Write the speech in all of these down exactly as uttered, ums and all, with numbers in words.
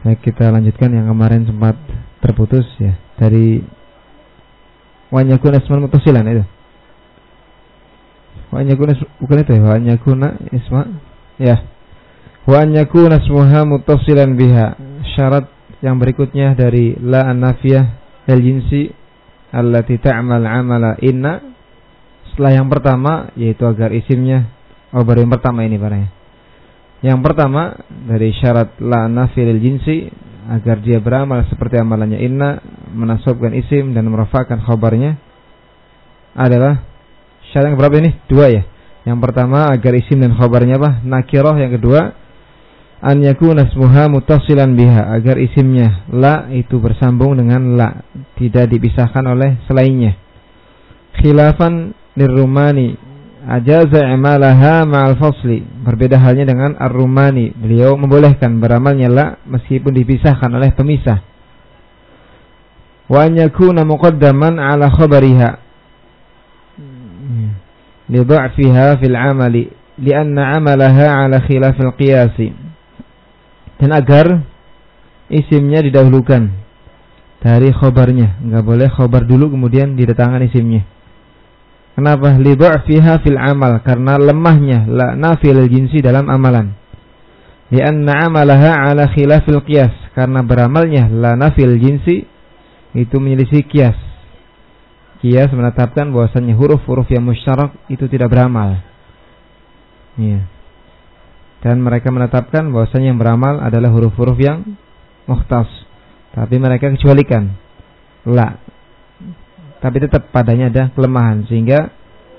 Baik, kita lanjutkan yang kemarin sempat terputus ya, dari wa an yakuna isman muttasilan itu. Wa an yakuna bukan itu ya, wa an yakuna isma ya. Wa an yakuna ismuha muttasilan biha. Syarat yang berikutnya dari la an-nafiyah al-jinsi allati ta'mal 'amala inna. Setelah yang pertama yaitu agar isimnya, oh baru yang pertama ini barangnya. Yang pertama dari syarat la an-nafiyah al-jinsi, agar dia beramal seperti amalannya inna, menasabkan isim dan merafa'kan khabarnya, adalah syarat yang berapa ini? Dua ya. Yang pertama agar isim dan khabarnya apa? Nakirah. Yang kedua an yakuna ismuha muttasilan biha, agar isimnya la itu bersambung dengan la, tidak dipisahkan oleh selainnya. Khilafan lirrumani ajaza i'malaha ma'al fasli, berbeda halnya dengan ar-rumani, beliau membolehkan beramalnya la meskipun dipisahkan oleh pemisah. Wa an yakuna muqaddaman ala khabariha li dha'fiha fil 'amali li'anna 'amalaha ala khilafil qiyasi, dan agar isimnya didahulukan dari khabarnya, enggak boleh khabar dulu kemudian didatangkan isimnya. Kenapa? Li dha'fiha fil amal, karena lemahnya la nafil jinsi dalam amalan. Li anna 'amalaha 'ala khilafil qiyas, karena beramalnya la nafil jinsi itu menyelisih qiyas. Qiyas menetapkan bahwasannya huruf-huruf yang musyarak itu tidak beramal. Iya. Dan mereka menetapkan bahwasanya yang beramal adalah huruf-huruf yang mukhtas, tapi mereka kecualikan la. Tapi tetap padanya ada kelemahan, sehingga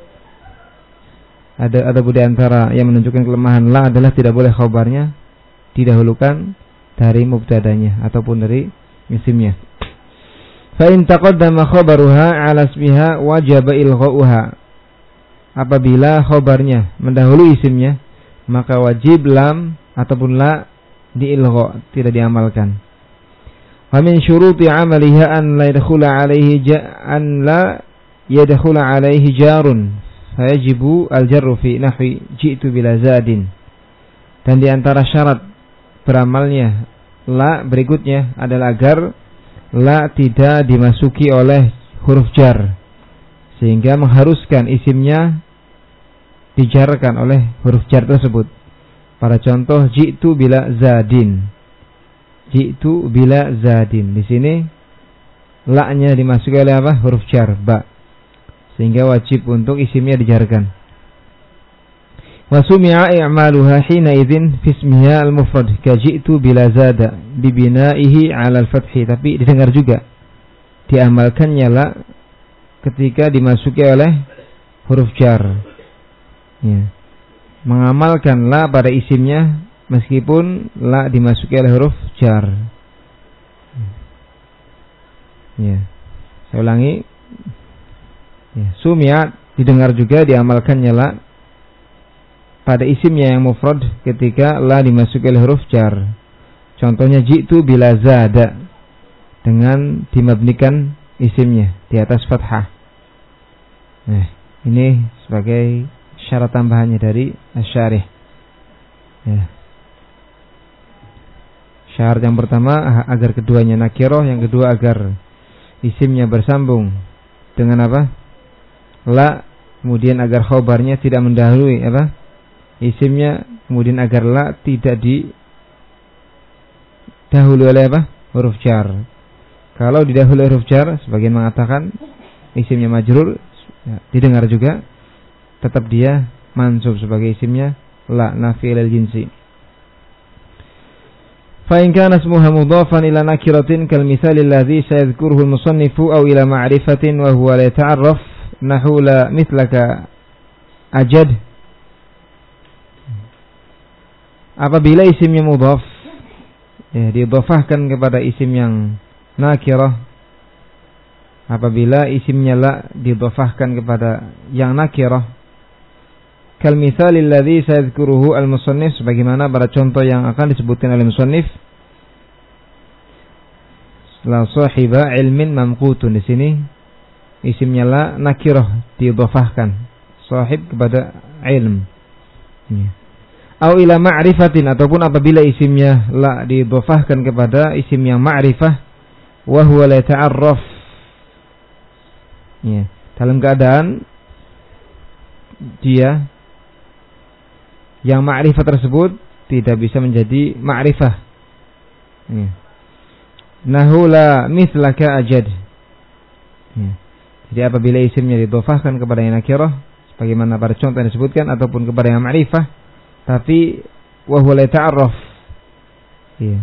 ada ada di antara yang menunjukkan kelemahan la adalah tidak boleh khabarnya didahulukan dari mubtadanya ataupun dari isimnya. Fa in taqaddama khabaruha 'ala ismiha wajaba ilgha'uha. Apabila khabarnya mendahului isimnya, maka wajib lam ataupun la diilgha, tidak diamalkan. Wa min syuruti 'amaliha an la yadkhula 'alaihi an la yadkhula 'alaihi jarun fayajibu al-jarru fi nahwi ji'tu bila zadin. Dan di antara syarat beramalnya la berikutnya adalah agar la tidak dimasuki oleh huruf jar, sehingga mengharuskan isimnya dijarkan oleh huruf jar tersebut. Pada contoh ji'tu bila zadin. Ji'tu bila zadin. Di sini la-nya dimasuki oleh apa? Huruf jar, ba. Sehingga wajib untuk isimnya dijarkan. Wa sumi'a i'maluha hina idzin fi ismiha al-mufrad ka ji'tu bila zada bi bina'ihi 'ala al-fathi. Tapi didengar juga diamalkannya la ketika dimasuki oleh huruf jar. Ya. Mengamalkan la pada isimnya meskipun la dimasuki oleh huruf jar. Ya. Saya ulangi. Ya. Sumi'at didengar juga diamalkannya la pada isimnya yang mufrad ketika la dimasuki oleh huruf jar. Contohnya ji'tu bila zada, dengan dimabnikan isimnya di atas fathah. Nah, ini sebagai syarat tambahannya dari asy-syarih. Ya. Syarat yang pertama agar keduanya nakirah, yang kedua agar isimnya bersambung dengan apa? La, kemudian agar khabarnya tidak mendahului apa? Isimnya, kemudian agar la tidak didahului oleh apa? Huruf jar. Kalau didahului huruf jar, sebagian mengatakan isimnya majrur, ya, didengar juga tetap dia mansub sebagai isimnya la nafi lil jinsi. Fa in kana ismuha mudhafan ila nakiratin kal mithal alladhi sayadhkuruhu al-musannifu aw ila ma'rifatin wa huwa la yata'arraf nahu la mithlaka ajad. Apabila isimnya mudhaf, ya, didhafahkan kepada isim yang nakirah, apabila isimnya la didhafahkan kepada yang nakirah, kal mithalil ladzi sayadhkuruhu al-musannif, sebagaimana pada contoh yang akan disebutkan oleh musannif, la sahiba ilmin mamqutun. Di sini isimnya la nakirah didhafahkan, sahib kepada ilm. Ya. Au ila ma'rifatin, ataupun apabila isimnya la didhofahkan kepada isim yang ma'rifah, wa huwa la ta'arraf. Ya, dalam keadaan dia yang ma'rifah tersebut tidak bisa menjadi ma'rifah. Ya. Nahu la mithlaka ajad. Ya. Jadi apabila isimnya didhofahkan kepada yang nakirah, sebagaimana pada contoh yang disebutkan, ataupun kepada yang ma'rifah, tapi wa huwa la ta'arraf. Ya.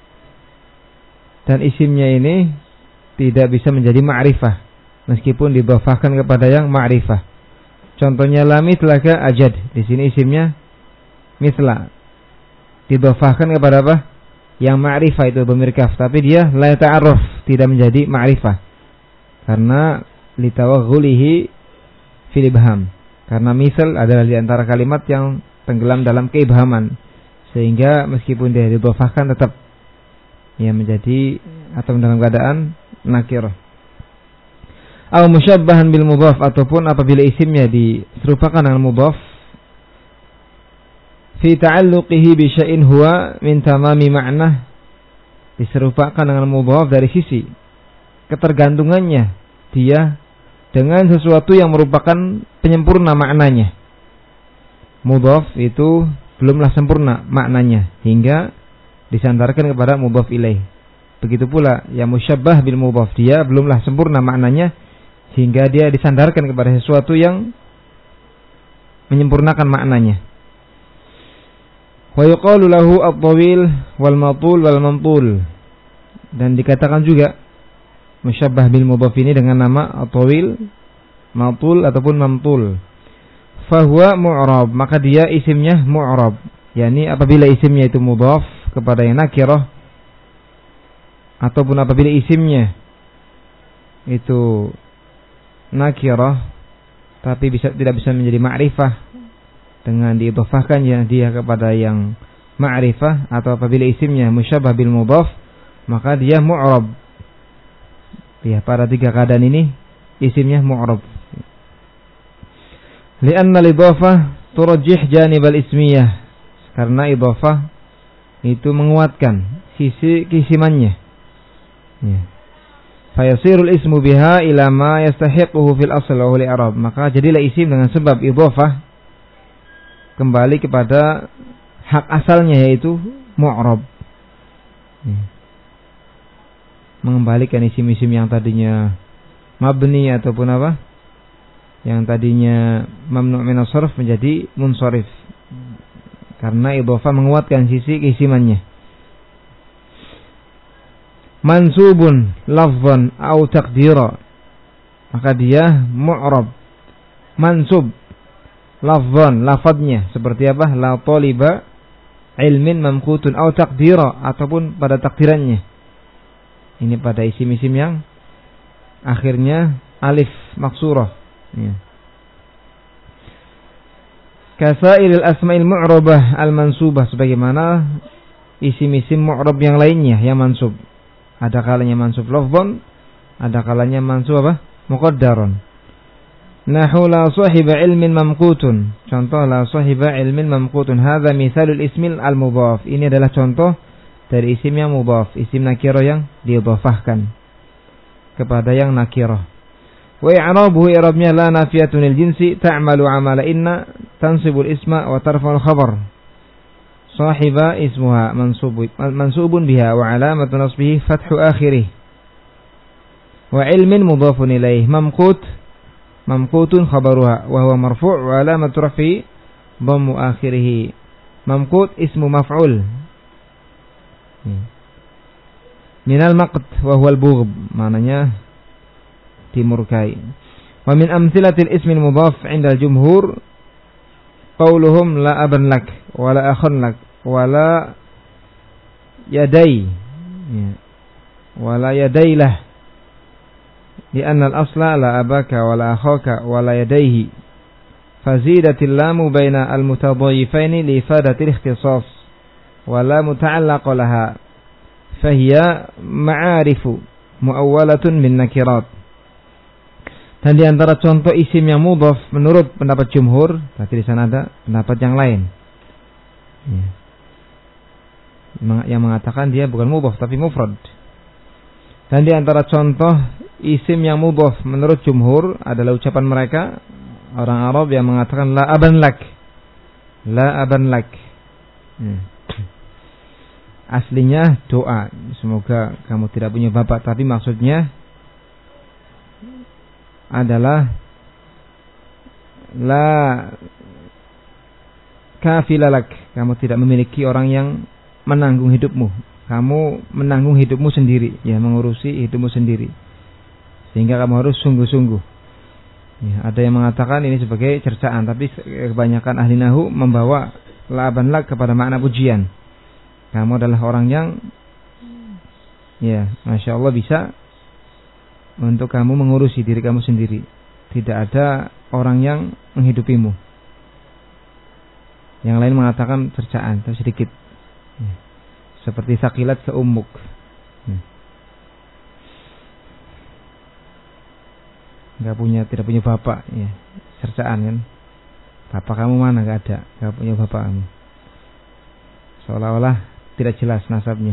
Dan isimnya ini tidak bisa menjadi ma'rifah meskipun didhofahkan kepada yang ma'rifah. Contohnya la mithlaka ajad. Di sini isimnya mithla, didhofahkan kepada apa? Yang ma'rifah, itu dhamir kaf, tapi dia la ta'arraf, tidak menjadi ma'rifah karena litawaghulihi fil ibham. Karena misal adalah di antara kalimat yang tenggelam dalam keibhaman, sehingga meskipun dia didhofahkan tetap ya menjadi atau dalam keadaan nakirah. Aw musyabbahan bil mudhaf, ataupun apabila isimnya diserupakan dengan mudhaf fi ta'alluqihi bi syai'in huwa min tamami ma'nah, diserupakan dengan mudhaf dari sisi ketergantungannya dia dengan sesuatu yang merupakan penyempurna maknanya. Mudhaf itu belumlah sempurna maknanya hingga disandarkan kepada mudhaf ilaih. Begitu pula yang musyabbah bil mudhaf, dia belumlah sempurna maknanya hingga dia disandarkan kepada sesuatu yang menyempurnakan maknanya. Wa yuqalu lahu at-tawil wal matul wal mamtul, dan dikatakan juga musyabbah bil mudhaf ini dengan nama at-tawil, matul ataupun mamtul. Fahuwa mu'rab, maka dia isimnya mu'rab, yakni apabila isimnya itu mudhaf kepada yang nakirah, ataupun apabila isimnya itu nakirah tapi bisa tidak bisa menjadi ma'rifah dengan diidhofahkannya dia kepada yang ma'rifah, atau apabila isimnya musyabbah bil mudhaf, maka dia mu'rab. Ya, pada tiga keadaan ini isimnya mu'rab. Lianna al-idhafah turajjih janib al-ismiyah, karena idhafah itu menguatkan sisi keisimannya. Ya. Fayasirul ismu biha ila ma yastahiquhu fil asl wa huwa al-i'rab, maka jadilah isim dengan sebab idhafah kembali kepada hak asalnya, yaitu mu'rab. Ya. Mengembalikan isim-isim yang tadinya mabni ataupun apa? Yang tadinya mamnu' min as-sarf menjadi munsharif, karena idhafah menguatkan sisi keisimannya. Mansubun lafzan au taqdira, maka dia mu'rab. Mansub lafzan, lafadznya seperti apa? La taliba ilmin mamqutun au taqdira, ataupun pada takdirannya. Ini pada isim-isim yang akhirnya alif maksurah. Ya. Kasairil asma'il mu'rabah al-mansubah, sebagaimana isim-isim mu'rab yang lainnya yang mansub. Ada kalanya mansub lafzan, ada kalanya mansub apa? Muqaddaran. Nahu la sahiba ilmin mamqutun. Contoh la sahiba ilmin mamqutun. Hadza mithalul ismil al-mudhaf. Ini adalah contoh dari isim yang mudhaf, isim nakirah yang diidhafahkan kepada yang nakirah. Wa i'rabuhu i'rabnya la nafiyatun lil jinsi ta'malu 'amala inna tansibul isma wa tarfa'ul khabar. Sahiba ismuha mansubun mansubun biha wa 'alamatu nasbihi fathu akhirih. Wa ilmin mudhafun ilaih, mamqut mamqutun khabaruha wa huwa marfu' wa 'alamatu raf'i dhammu akhirih. Mamqut ismu maf'ul minal maqt wa huwa al-bughd, maknanya dimurkai. Wa min amthilatil ismil mudhaf 'inda al-jumhur qauluhum la aban lak wa la akhan lak wa la yadai wa la yadailah, li'anna al-asla la abaka wa la akhaka wa la yadaihi, fazidatil lamu baina al-mutadayyifaini li ifadatil ikhtisas wa la muta'allaqa laha fahiya ma'arifu muawwalatun min nakirat. Dan di antara contoh isim yang mudhaf menurut pendapat jumhur, berarti di sana ada pendapat yang lain. Ya. Yang mengatakan dia bukan mudhaf tapi mufrad. Dan di antara contoh isim yang mudhaf menurut jumhur adalah ucapan mereka orang Arab yang mengatakan la aban lak. La aban lak. Hmm. Aslinya doa, semoga kamu tidak punya bapak, tapi maksudnya adalah la kafilalak, kamu tidak memiliki orang yang menanggung hidupmu, kamu menanggung hidupmu sendiri, ya, mengurusi hidupmu sendiri, sehingga kamu harus sungguh-sungguh. Ya, ada yang mengatakan ini sebagai cercaan, tapi kebanyakan ahli nahu membawa la aban lak kepada makna pujian. Kamu adalah orang yang, ya, masya Allah, bisa untuk kamu mengurusi diri kamu sendiri. Tidak ada orang yang menghidupimu. Yang lain mengatakan cercaan, tapi sedikit. Ya. Seperti sakilat seummuk. Ya. Gak punya, tidak punya bapak. Ya. Cercaan kan. Bapak kamu mana? Gak ada. Gak punya bapak kamu. Seolah-olah tidak jelas nasabnya.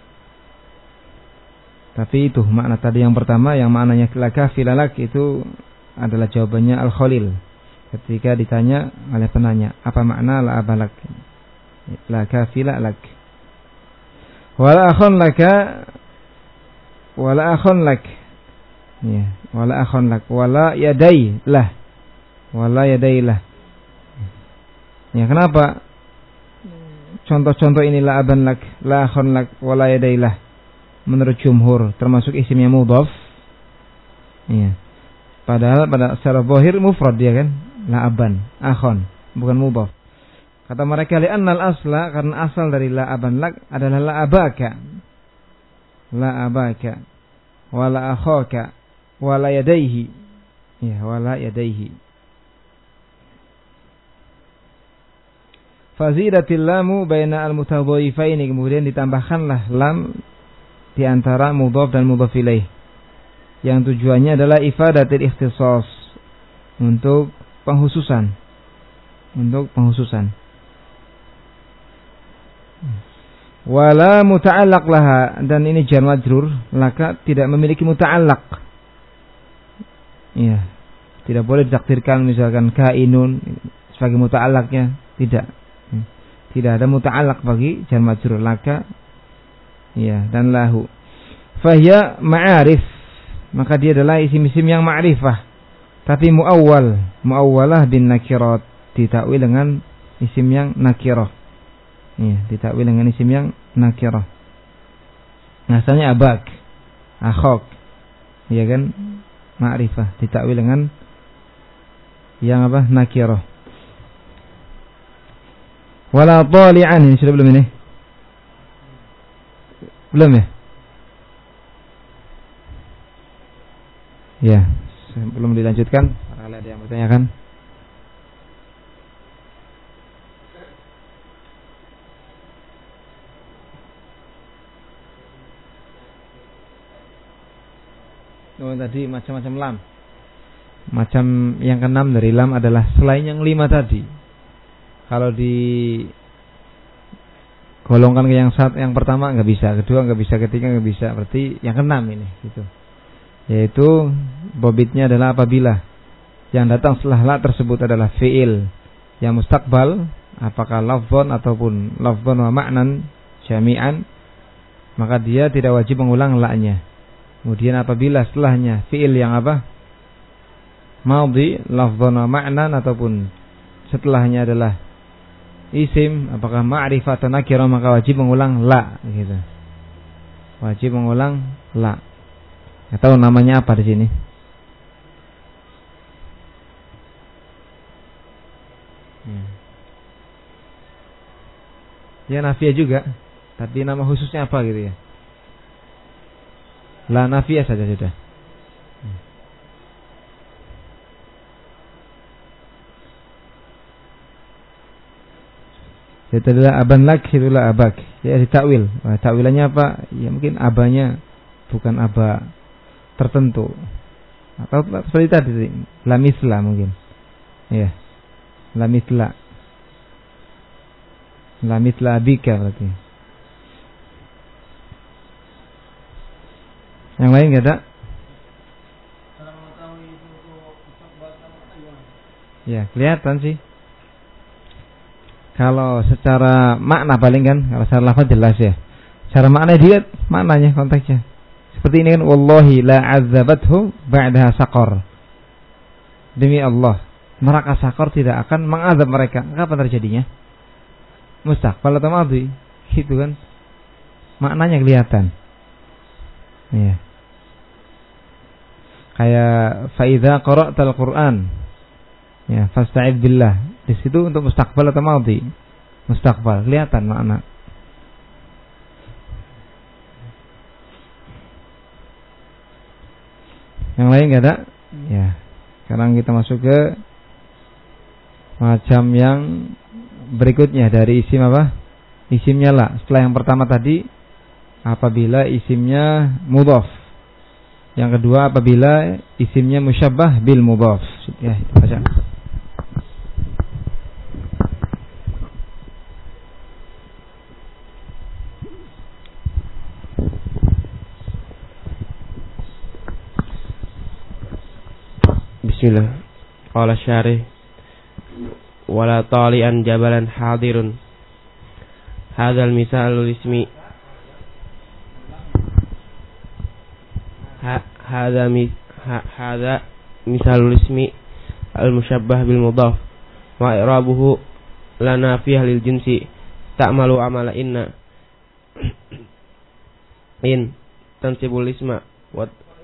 Tapi itu makna tadi yang pertama, yang maknanya laka filalak, itu adalah jawabannya Al-Khalil ketika ditanya oleh penanya, apa makna la abalak? Laka filalak. Wala akhon laka, wala akhon lak. Ya, wala akhon lak, wala yadai lah. Wala yadai lah. Ya, kenapa? Contoh-contoh ini la aban lak, la akhon lak, wala yadailah menurut jumhur termasuk isimnya mudhaf. Iya. Padahal pada secara zahir mufrad dia kan, la aban, akhon, bukan mudhaf. Kata mereka li'annal asla, karena asal dari la aban lak adalah la abaka. La abaka, wala akhaka, wala yadaihi. Ya, wala yadaihi. Fazidatil lamu baina al-mutadha'ifaini, kemudian ditambahkanlah lam di antara mudhaf dan mudhaf ilaih, yang tujuannya adalah ifadatil ikhtisas, untuk penghususan, untuk penghususan. Wala muta'allaq laha, dan ini jar majrur, laka tidak memiliki muta'allaq. Iya, tidak boleh ditakdirkan misalkan kainun sebagai muta'allaqnya, tidak. Tidak ada muta'allaq bagi jar majrur laka, ya, dan lahu. Fahiya ma'arif, maka dia adalah isim-isim yang ma'rifah, tapi muawwal, muawwalah bin nakirat, ditakwil dengan isim yang nakirah. Ya, ditakwil dengan isim yang nakirah. Asalnya abak, akhok, ya kan, ma'rifah, ditakwil dengan yang apa? Nakirah. Wala tali'an, ini sudah belum ini? Belum ya? Ya, belum dilanjutkan. Kalau ada yang bertanyakan. Oh, tadi macam-macam lam. Macam yang keenam dari lam adalah selain yang lima tadi. Kalau di golongkan ke yang satu, yang pertama nggak bisa, kedua nggak bisa, ketiga nggak bisa, berarti yang keenam ini, gitu. Yaitu bobitnya adalah apabila yang datang setelah la tersebut adalah fiil yang mustaqbal, apakah lafzon ataupun lafzon wa ma'nan jami'an, maka dia tidak wajib mengulang la-nya. Kemudian apabila setelahnya fiil yang apa? Madhi, lafzon wa ma'nan, ataupun setelahnya adalah isim, apakah ma'rifah atau nakirah, maka wajib mengulang la, gitu. Wajib mengulang la. Nggak tahu namanya apa di sini. Hmm. Ya nafiyah juga, tapi nama khususnya apa gitu ya? La nafiyah saja sudah. Itu adalah aban lak, itulah abak. Ya ditakwil. Nah, takwilannya apa? Ya mungkin abanya bukan aba tertentu. Atau seperti tadi, la misla mungkin. Ya. La misla. La mitla abika berarti. Yang lain enggak ada? Ya, kelihatan sih. Kalau secara makna paling kan, kalau secara lafaz jelas ya. Secara makna dia maknanya konteksnya. Seperti ini kan, wallahi la azabathu ba'daha saqar. Demi Allah, neraka saqar tidak akan mengazab mereka. Kapan terjadinya? Mustaqbal atau madhi? Gitu kan. Maknanya kelihatan. Ya. Kayak fa idza qara'tal Qur'an, ya, fasta'id billah. Di situ untuk mustaqbal atau madhi? Mustaqbal, kelihatan makna. Yang lain enggak ada? Ya. Sekarang kita masuk ke macam yang berikutnya dari isim apa? Isimnya la. Setelah yang pertama tadi apabila isimnya mudhaf. Yang kedua apabila isimnya musyabbah bil mudhaf. Ya, baca. Bismillah. Qala syarih wala tali'an jabalan hadirun. Hadzal misalul ismi ha hadza mi hadza misalul ismi al musyabbah bil mudhaf wa i'rabuhu la nafiyah lil jinsi ta'malu amala inna in tansibul isma wa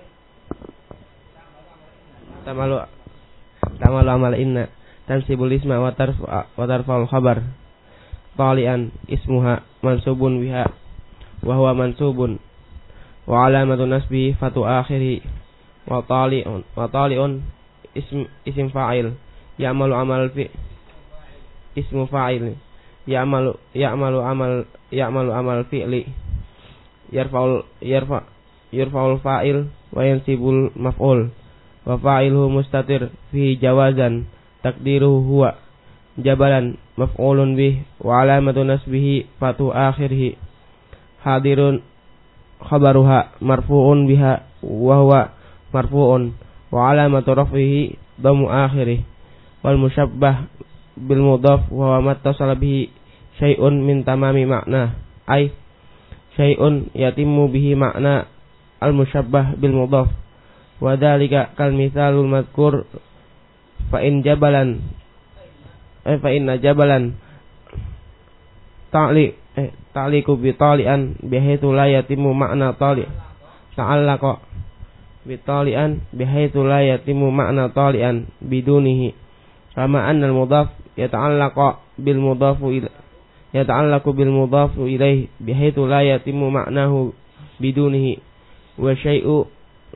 ta'malu ta'malu amala inna tansibul isma wa tarfa wa tarfa'ul khabar talian ismuha mansubun biha wa huwa mansubun wa alamatu nasbi fatu akhiri wa tali'un wa tali'un ism isim fa'il ya'malu amal fi ismu fa'il ya'malu ya'malu amal ya'malu amal fi'li yarfa'ul yarfa yarfa'ul fa'il wa yansibul maf'ul wa fa'iluhu mustatir fi jawazan takdiruhu huwa jabalan maf'ulun bih wa alamatu nasbihi fatu akhirih hadirun khabaruha marfu'un biha wa huwa marfu'un wa alamatu raf'ihi dhamu akhirih wal musyabbah bil mudhaf wa huwa mattasala bihi syai'un min tamami makna ay syai'un yatimmu bihi makna al musyabbah bil mudhaf wa dzalika kal mithalul madhkur fa in jabalan eh fa inna jabalan ta'li eh ta'liqu bi tali'an bihaitsu la yatimu makna tali ta'allaqa bi tali'an bihaitsu la yatimu makna tali'an bidunihi kama anna al mudhaf yata'allaqa bil mudhafu ila yata'allaqu bil mudhafu ilaihi bihaitsu la yatimu maknahu bidunihi wa syai'u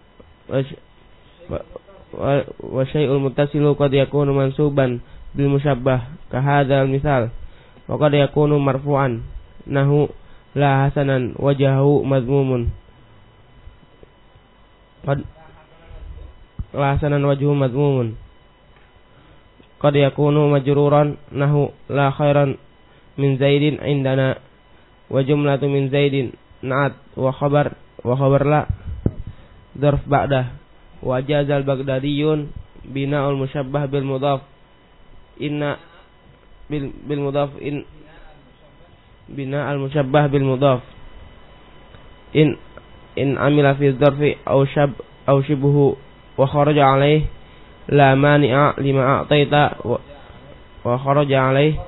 wa wa syai'ul muttasilu qad yakunu mansuban bil musyabbah ka hadzal misal wa qad yakunu marfu'an nahu la hasanan wajhahu madmumun qad la hasanan wajhuhu madmumun qad yakunu majruran nahu la khairan min zaidin indana wa jumlatu min zaidin na'at wa khabar wa khabar la dzarf ba'dah wa jazal bagdadiyun bina'ul musyabbah bil mudhaf inna bil bil mudhaf in bina al musyabbah bil mudhaf in in amila fi dzarfi aw shab aw shibhu wa kharaja alayhi la mani'a lima a'taita wa, wa kharaja alayhi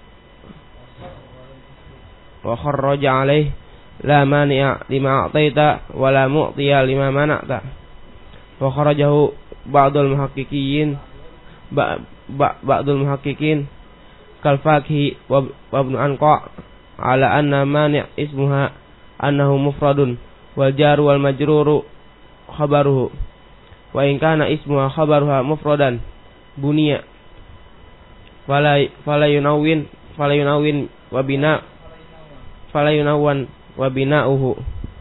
wa kharaja alayhi la mani'a lima a'taita wa la mu'tiya lima mana'ta wa kharajahu ba'dul muhaqqiqin ba, ba, ba'dul muhaqqiqin kal fakhi wa ibn anqa ala anna mani' ismuha annahu mufradun wal jaru wal majruru khabaruhu wa in kana ismuha khabaruha mufradan buniya fala fala yunawwin fala yunawwin wa bina fala yunawwan wa bina'uhu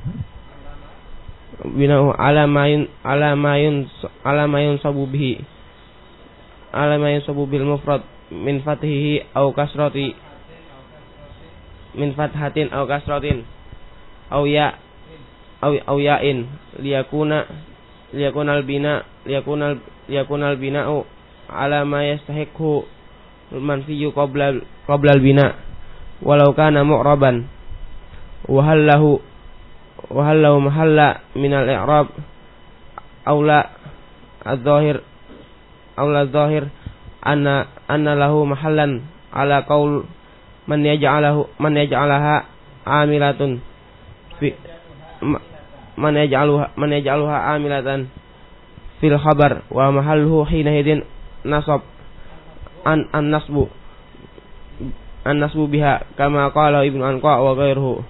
bina'u ala mayun ala mayun ala mayun sabu bihi ala mayun sabu bil mufrad min fathihi aw kasrati min fathatin aw kasratin aw ya aw aw ya'in liyakuna liyakunal bina liyakunal liyakunal bina'u ala ma yastahiqhu manfiyu qabla qabla al bina walau kana mu'raban wa hal lahu wa hal lahu mahalla min al i'rab aw la adh-dhahir aw la adh-dhahir anna anna lahu mahallan ala qaul man yaj'alahu man yaj'alaha amilatun fi man yaj'aluha man yaj'aluha amilatan fil khabar wa mahalluhu hina hidin nasab an an nasbu an nasbu biha kama qala Ibnu Anqa wa ghairuhu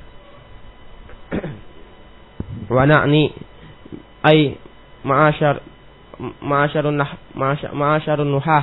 wa na'ni ay ma'asyar ma'asyarun nah ma'asyarun nuhah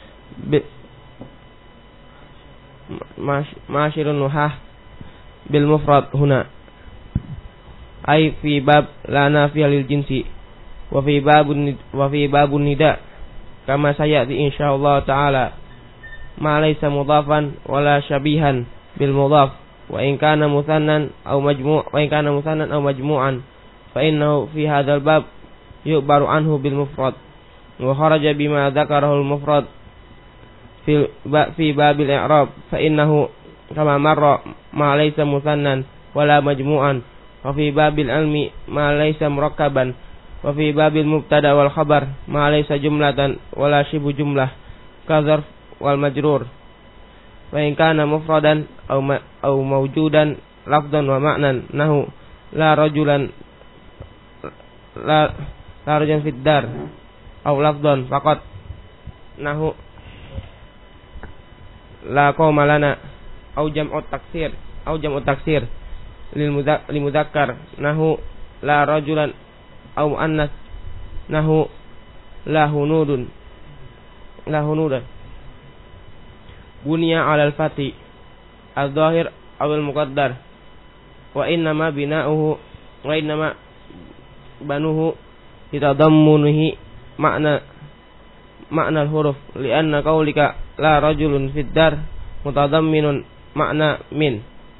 ma'asyarun nuhah bil mufrad huna ay fi bab la nafiya lil jinsi wa fi babun wa fi babun nida kama sayati insyaallah taala ma laysa mudhafan wala syabihan bil mudhaf wa in kana muthannan aw majmu' wa in kana muthannan aw majmu'an fa innahu fi hadzal bab yu'baru anhu bil mufrad wa kharaja bima dzakarahu al mufrad fi ba fi babil i'rab fa innahu kama marra ma laysa muthannan wala majmu'an wa fi babil ilmi ma laysa murakkaban wa fi babil mubtada wal khabar ma laysa jumlatan wala shibu jumlah kadzarf wal majrur wa in kana mufradan aw ma, aw mawjudan lafdhan wa ma'nan nahu la rajulan la la rajulan fid dar aw lafdhan faqat nahu la qauma lana aw jam'u taksir aw jam'u taksir lil mudzakkar nahu la rajulan aw annas nahu la hunudun la hunudan bunya 'ala al-fati al-zahir aw al-muqaddar wa innama bina'uhu wa innama banuhu yatadammunuhi makna makna al-huruf li'anna qaulika la rajulun fid dar mutadamminun makna min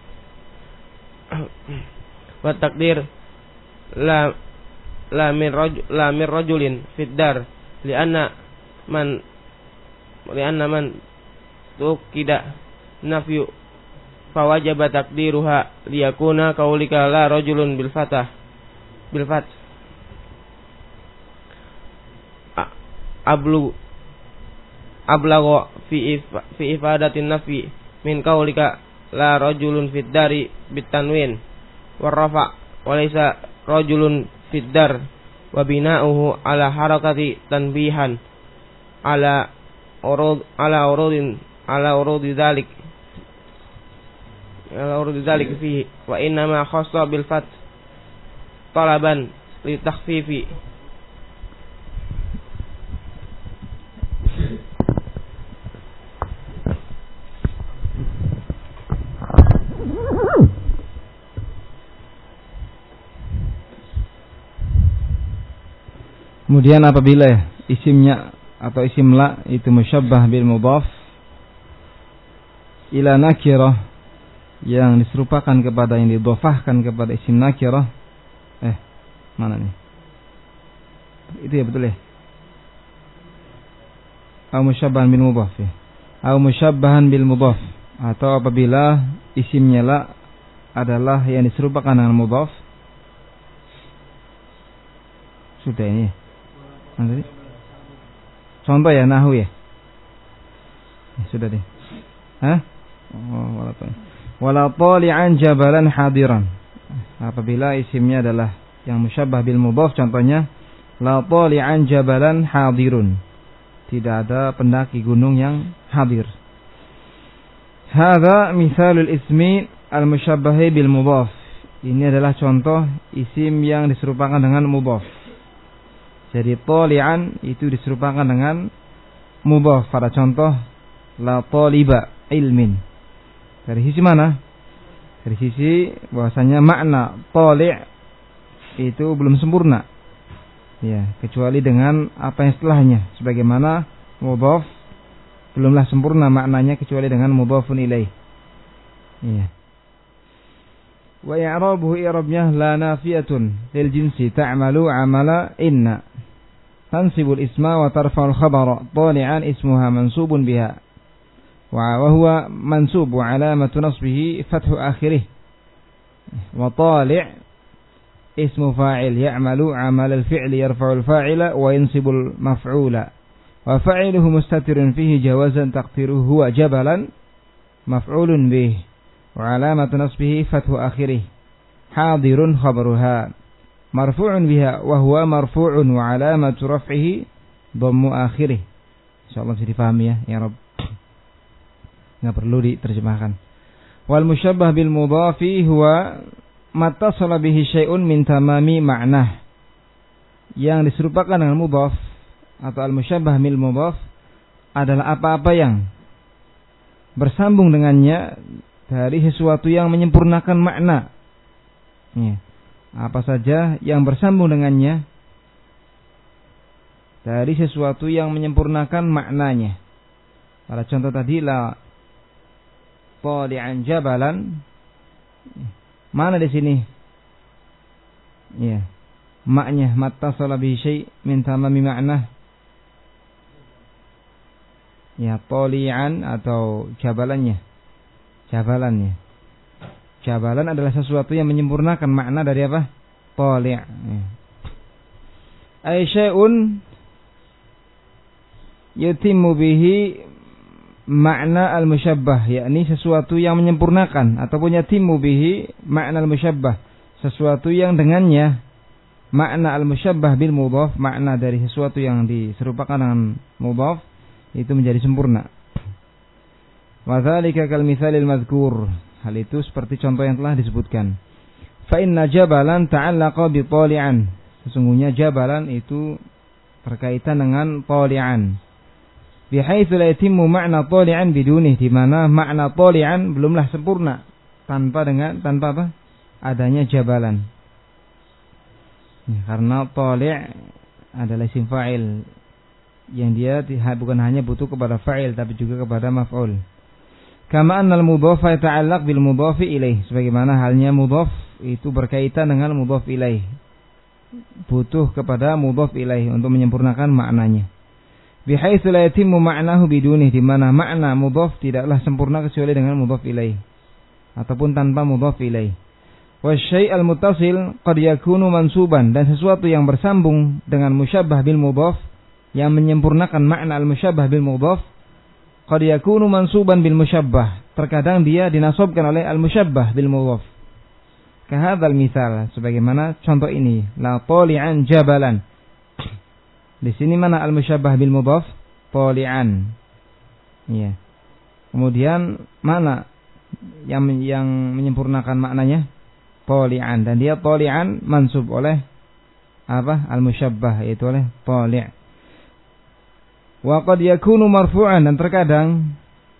wa taqdir la la min rajul la min rajulin fid dar li'anna man li'anna man tukida nafyu fawajaba taqdiruha liyakuna qaulika la rajulun bil fatah bil fath ablu ablago fi if, fi ifadatin nafi min qaulika la rajulun fid dari bitanwin warrafa walaysa rajulun fid dar wa bina'uhu ala harakati tanbihan ala urud ala urudin ala urudi dzalik ala urudi dzalik fihi wa inna ma khassa bil fath talaban li takhfifi Kemudian apabila isimnya atau isim la itu musyabbah bil mudhaf ila nakirah yang diserupakan kepada yang didhofahkan kepada isim nakirah eh mana nih itu ya betul ya atau musyabbahan bil mudhaf ya atau musyabbahan bil mudhaf atau apabila isimnya la adalah yang diserupakan dengan mudhaf sudah ini nanti contoh ya nahu ya, ya sudah deh hah oh, wala tali'an jabalan hadiran apabila isimnya adalah yang musyabbah bil mudhaf contohnya la tali'an jabalan hadirun tidak ada pendaki gunung yang hadir hadza misalul ismi al musyabbah bil mudhaf ini adalah contoh isim yang diserupakan dengan mudhaf. Jadi tali'an itu diserupakan dengan mudhaf pada contoh la taliba ilmin. Dari sisi mana? Dari sisi bahwasanya makna tali' itu belum sempurna. Ya, kecuali dengan apa yang setelahnya. Sebagaimana mudhaf belumlah sempurna maknanya kecuali dengan mudhafun ilaih. Iya. Wa i'rabuhu i'rabnya la nafiyatun lil jinsi ta'malu amala inna. Tansibul isma wa tarfa'ul khabara tali'an ismuha mansubun biha. Wa huwa mansub wa alamatu nasbihi fathu akhirih. Wa tali' ismu fa'il ya'malu amal al-fi'li yarfa'ul fa'ila wa yansibul maf'ula. Wa fa'iluhu mustatirun fihi jawazan taqdiruhu huwa jabalan maf'ulun bih. Wa alamatu nasbihi fathu akhirih hadirun khabaruha marfu'un biha wa huwa marfu'un wa alamatu raf'ihi dhammu akhirih. Insyaallah bisa dipahami ya ya Rabb, enggak perlu diterjemahkan. Wal musyabbah bil mudhafi huwa mattasala bihi syai'un min tamami ma'nah. Yang diserupakan dengan mudhaf atau al musyabbah bil mudhaf adalah apa-apa yang bersambung dengannya dari sesuatu yang menyempurnakan makna. Ya. Apa saja yang bersambung dengannya dari sesuatu yang menyempurnakan maknanya. Pada contoh tadi la tali'an jabalan. Mana di sini? Ya. Maknya mattasala bi syai' min tamami ma'nah. Ya, tali'an atau jabalannya. Jabalannya. Jabalan adalah sesuatu yang menyempurnakan makna dari apa? Tali'. Ay syai'un yutimmu bihi makna al-musyabbah, yakni sesuatu yang menyempurnakan ataupun yutimmu bihi makna al-musyabbah, sesuatu yang dengannya makna al-musyabbah bil mudhaf, makna dari sesuatu yang diserupakan dengan mudhaf itu menjadi sempurna. Wa dzalika kal mitsalil madzkur. Hal itu seperti contoh yang telah disebutkan. Fa inna jabalan ta'allaqa bi tali'an. Sesungguhnya jabalan itu berkaitan dengan tali'an. Bi haitsu la yatimmu ma'na tali'an bidunih, di mana makna tali'an belumlah sempurna tanpa dengan tanpa apa? Adanya jabalan. Ya, karena tali' adalah isim fa'il yang dia bukan hanya butuh kepada fa'il tapi juga kepada maf'ul. Kama annal mudhaf yata'allaq bil mudhaf ilaih, sebagaimana halnya mudhaf itu berkaitan dengan mudhaf ilaih, butuh kepada mudhaf ilaih untuk menyempurnakan maknanya. Bi haitsu la yatimmu ma'nahu bidunih, di mana makna mudhaf tidaklah sempurna kecuali dengan mudhaf ilaih ataupun tanpa mudhaf ilaih. Wa syai' al muttasil qad yakunu mansuban, dan sesuatu yang bersambung dengan musyabbah bil mudhaf yang menyempurnakan makna al musyabbah bil mudhaf qad yakunu mansuban bil musyabbah, terkadang dia dinasabkan oleh al musyabbah bil mudhaf. Kahadzal misal, sebagaimana contoh ini, la tali'an jabalan. Di sini mana al musyabbah bil mudhaf? Tali'an. Iya. Kemudian mana yang yang menyempurnakan maknanya? Tali'an, dan dia tali'an mansub oleh apa? Al musyabbah, yaitu oleh tali'. Wa qad yakunu marfu'an, dan terkadang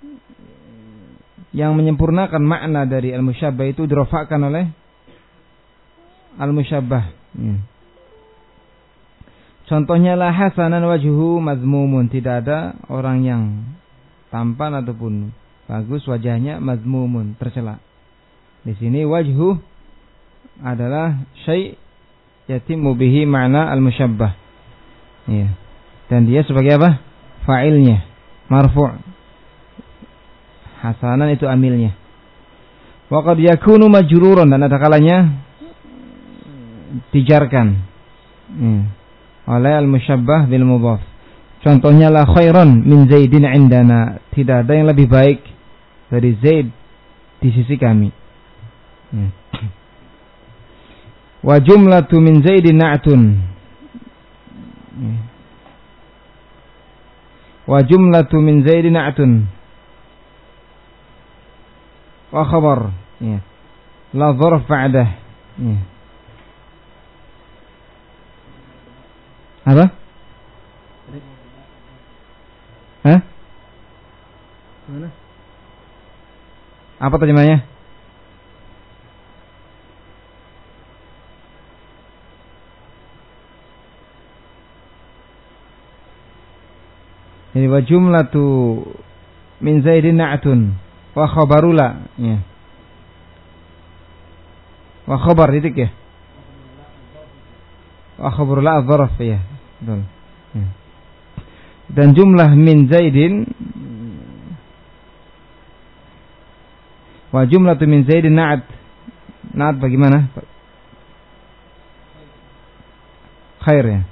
yang menyempurnakan makna dari al-musyabbah itu dirafa'kan oleh al-musyabbah. Hmm. Contohnya la hasanan wajhu mazmumun, tidak ada orang yang tampan ataupun bagus wajahnya, mazmumun, tercela. Di sini wajhu adalah syai' yatimmu bihi makna al-musyabbah. Iya. Dan dia sebagai apa? Fa'ilnya, marfu'. Hasanan itu amilnya. Wa qad yakunu majruran, dan ada kalanya dijarkan hmm. oleh al-musyabbah bil mudhaf. Contohnya la khairan min Zaidin indana, tidak ada yang lebih baik dari Zaid di sisi kami. hmm. Wa jumlatu min Zaidin na'tun. hmm. Wa jumlatu min Zaidin na'tun wa khabar, ya. La dzarf ba'dah, ya. Apa? Hah? Mana? Apa terjemahnya? Ini wa jumlatu min Zaidin na'tun wa khabarula, ya. Wa khabar titik ya. Wa khabar la dzarf ya. Betul. Ya. Dan jumlah min Zaidin wa jumlatu min Zaidin na'at. Na'at bagaimana? Khair ya.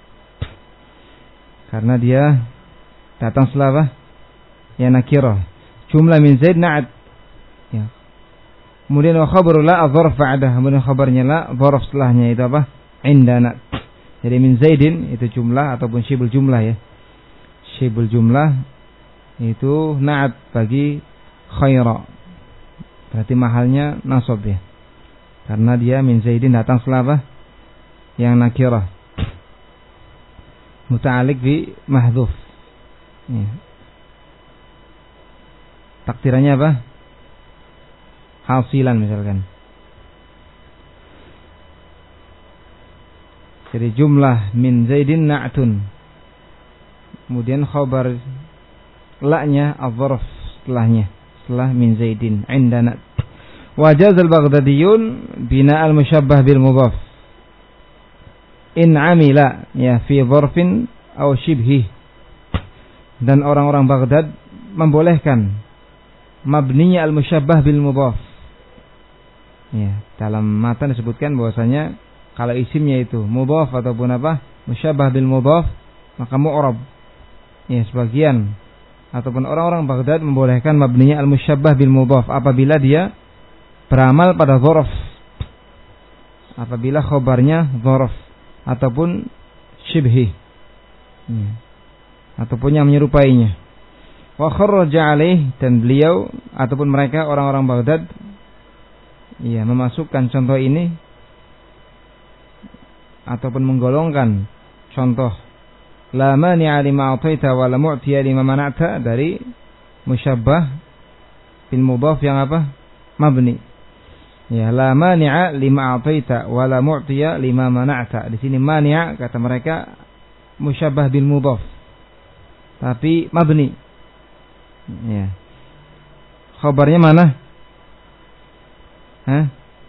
Karena dia datang setelah apa? Ya nakirah. Jumlah min Zaid na'at. Ya. Kemudian wa khabaru la dzarf ba'dah. Kemudian khabarnya la dzarf setelahnya itu apa? Indana. Jadi min Zaidin itu jumlah ataupun syibul jumlah ya. Syibul jumlah itu na'at bagi khaira. Berarti mahalnya nasab ya. Karena dia min Zaidin datang setelah apa? Yang nakirah. Muta'alliq bi mahdhuf. Ya. Takdirannya apa? Hasilan misalkan. Jadi jumlah min Zaidin na'tun. Kemudian khabar la-nya adh-dzarf setelahnya, setelah min Zaidin indana. Wajaz al-Baghdadiyun bina al-musyabbah bil mudhaf. In amila ya fi dzarfin aw shibhi. Dan orang-orang Baghdad membolehkan mabninya al-musyabbah bil mudhaf. Ya, dalam matan disebutkan bahwasanya kalau isimnya itu mudhaf ataupun apa? Musyabbah bil mudhaf, maka mu'rab. Ya, sebagian ataupun orang-orang Baghdad membolehkan mabninya al-musyabbah bil mudhaf apabila dia beramal pada dzarf. Apabila khabarnya dzarf ataupun syibhi. Ya. Ataupun yang menyerupainya. Wa kharraja alaih, dan beliau ataupun mereka orang-orang Baghdad ya memasukkan contoh ini ataupun menggolongkan contoh la mani'a lima a'taita wa la mu'tiya lima mana'ta dari musyabbah bil mudhaf yang apa? Mabni. Ya, la mani'a lima a'taita wa la mu'tiya lima mana'ta. Di sini mani'a kata mereka musyabbah bil mudhaf. Tapi mabni. Ya. Khabarnya mana? Hah?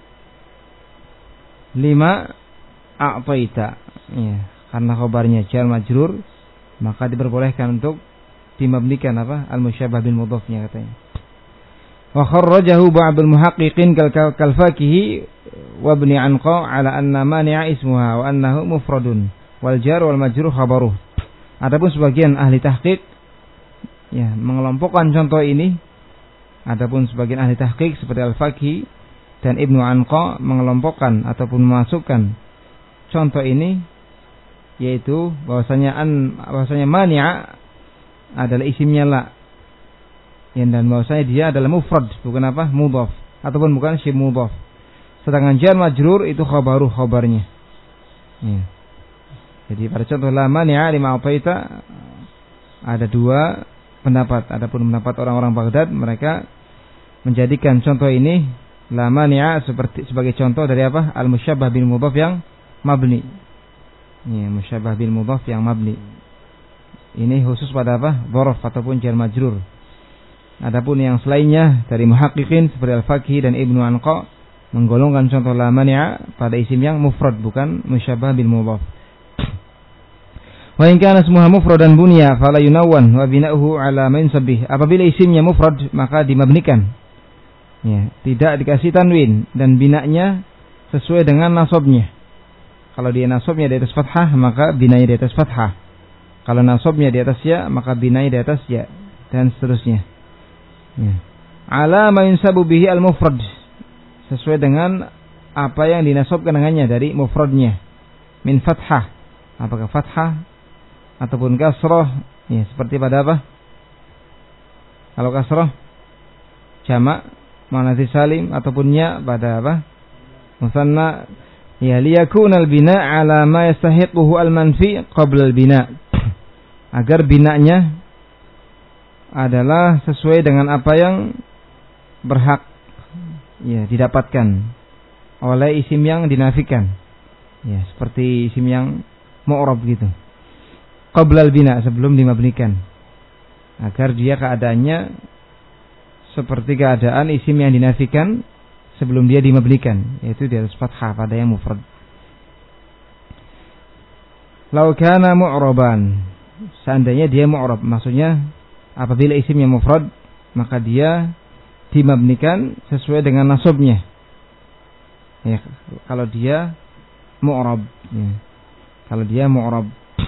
Lima a'taita. Ya, karena khabarnya jar majrur, maka diperbolehkan untuk dimabnikan apa? Al-musyabbah bil mudhafnya katanya. Wa kharrajahu ba'd al-muhaqqiqin kal-Fakihi wa Ibn Anqa ala anna mani'a ismuha wa annahu mufradun wal jar wal majrur khabaruh. Adapun sebagian ahli tahqiq ya mengelompokkan contoh ini. Adapun sebagian ahli tahqiq seperti Al-Fakihi dan Ibnu Anqa mengelompokkan ataupun memasukkan contoh ini, yaitu bahwasanya an bahwasanya mani'a adalah isimnya la. Ya, dan bahwasanya dia adalah mufrad, bukan apa? Mudhaf ataupun bukan syib mudhaf. Sedangkan jar majrur itu khabaru khabarnya. Ya. Jadi pada contoh la mani'a lima a'taita ada dua pendapat. Adapun pendapat orang-orang Baghdad, mereka menjadikan contoh ini la mani'a seperti sebagai contoh dari apa? Al-musyabbah bil mudhaf yang mabni. Ya, musyabbah bil mudhaf yang mabni. Ini khusus pada apa? Dzarf ataupun jar majrur. Adapun yang selainnya dari muhaqqiqin seperti Al-Fakihi dan Ibnu Anqa menggolongkan contoh la mani'a pada isim yang mufrad, bukan musyabbah bil mudhaf. Wa in kana ismuha mufradan bunya fala yunawwan wa bina'uhu ala mansabih. Apabila isimnya mufrad maka dimabnikan. Ya, tidak dikasih tanwin dan binanya sesuai dengan nasabnya. Kalau dia nasabnya di atas fathah, maka binanya di atas fathah. Kalau nasabnya di atas ya, maka binanya di atas ya, dan seterusnya. Ya. Ala ma yunsabu bihi al-mufrad, sesuai dengan apa yang dinasabkan dengannya dari mufradnya. Min fathah, apakah fathah ataupun kasrah, ya, seperti pada apa? Kalau kasrah jamak muannats salim ataupun ya pada apa? Musanna, ya, liyakuna al-bina ala ma yastahiquhu al-manfi qabla al-bina. Agar binanya adalah sesuai dengan apa yang berhak ya didapatkan oleh isim yang dinafikan. Ya, seperti isim yang mu'rab gitu. Qabla al-bina, sebelum dimabnikan. Agar dia keadaannya seperti keadaan isim yang dinafikan sebelum dia dimabnikan, yaitu di atas fathah pada yang mufrad. Lau kana mu'raban, seandainya dia mu'rab, maksudnya apabila isimnya mufrad maka dia dimabnikan sesuai dengan nasabnya. Ya, kalau dia mu'rab, ya. Kalau dia mu'rab.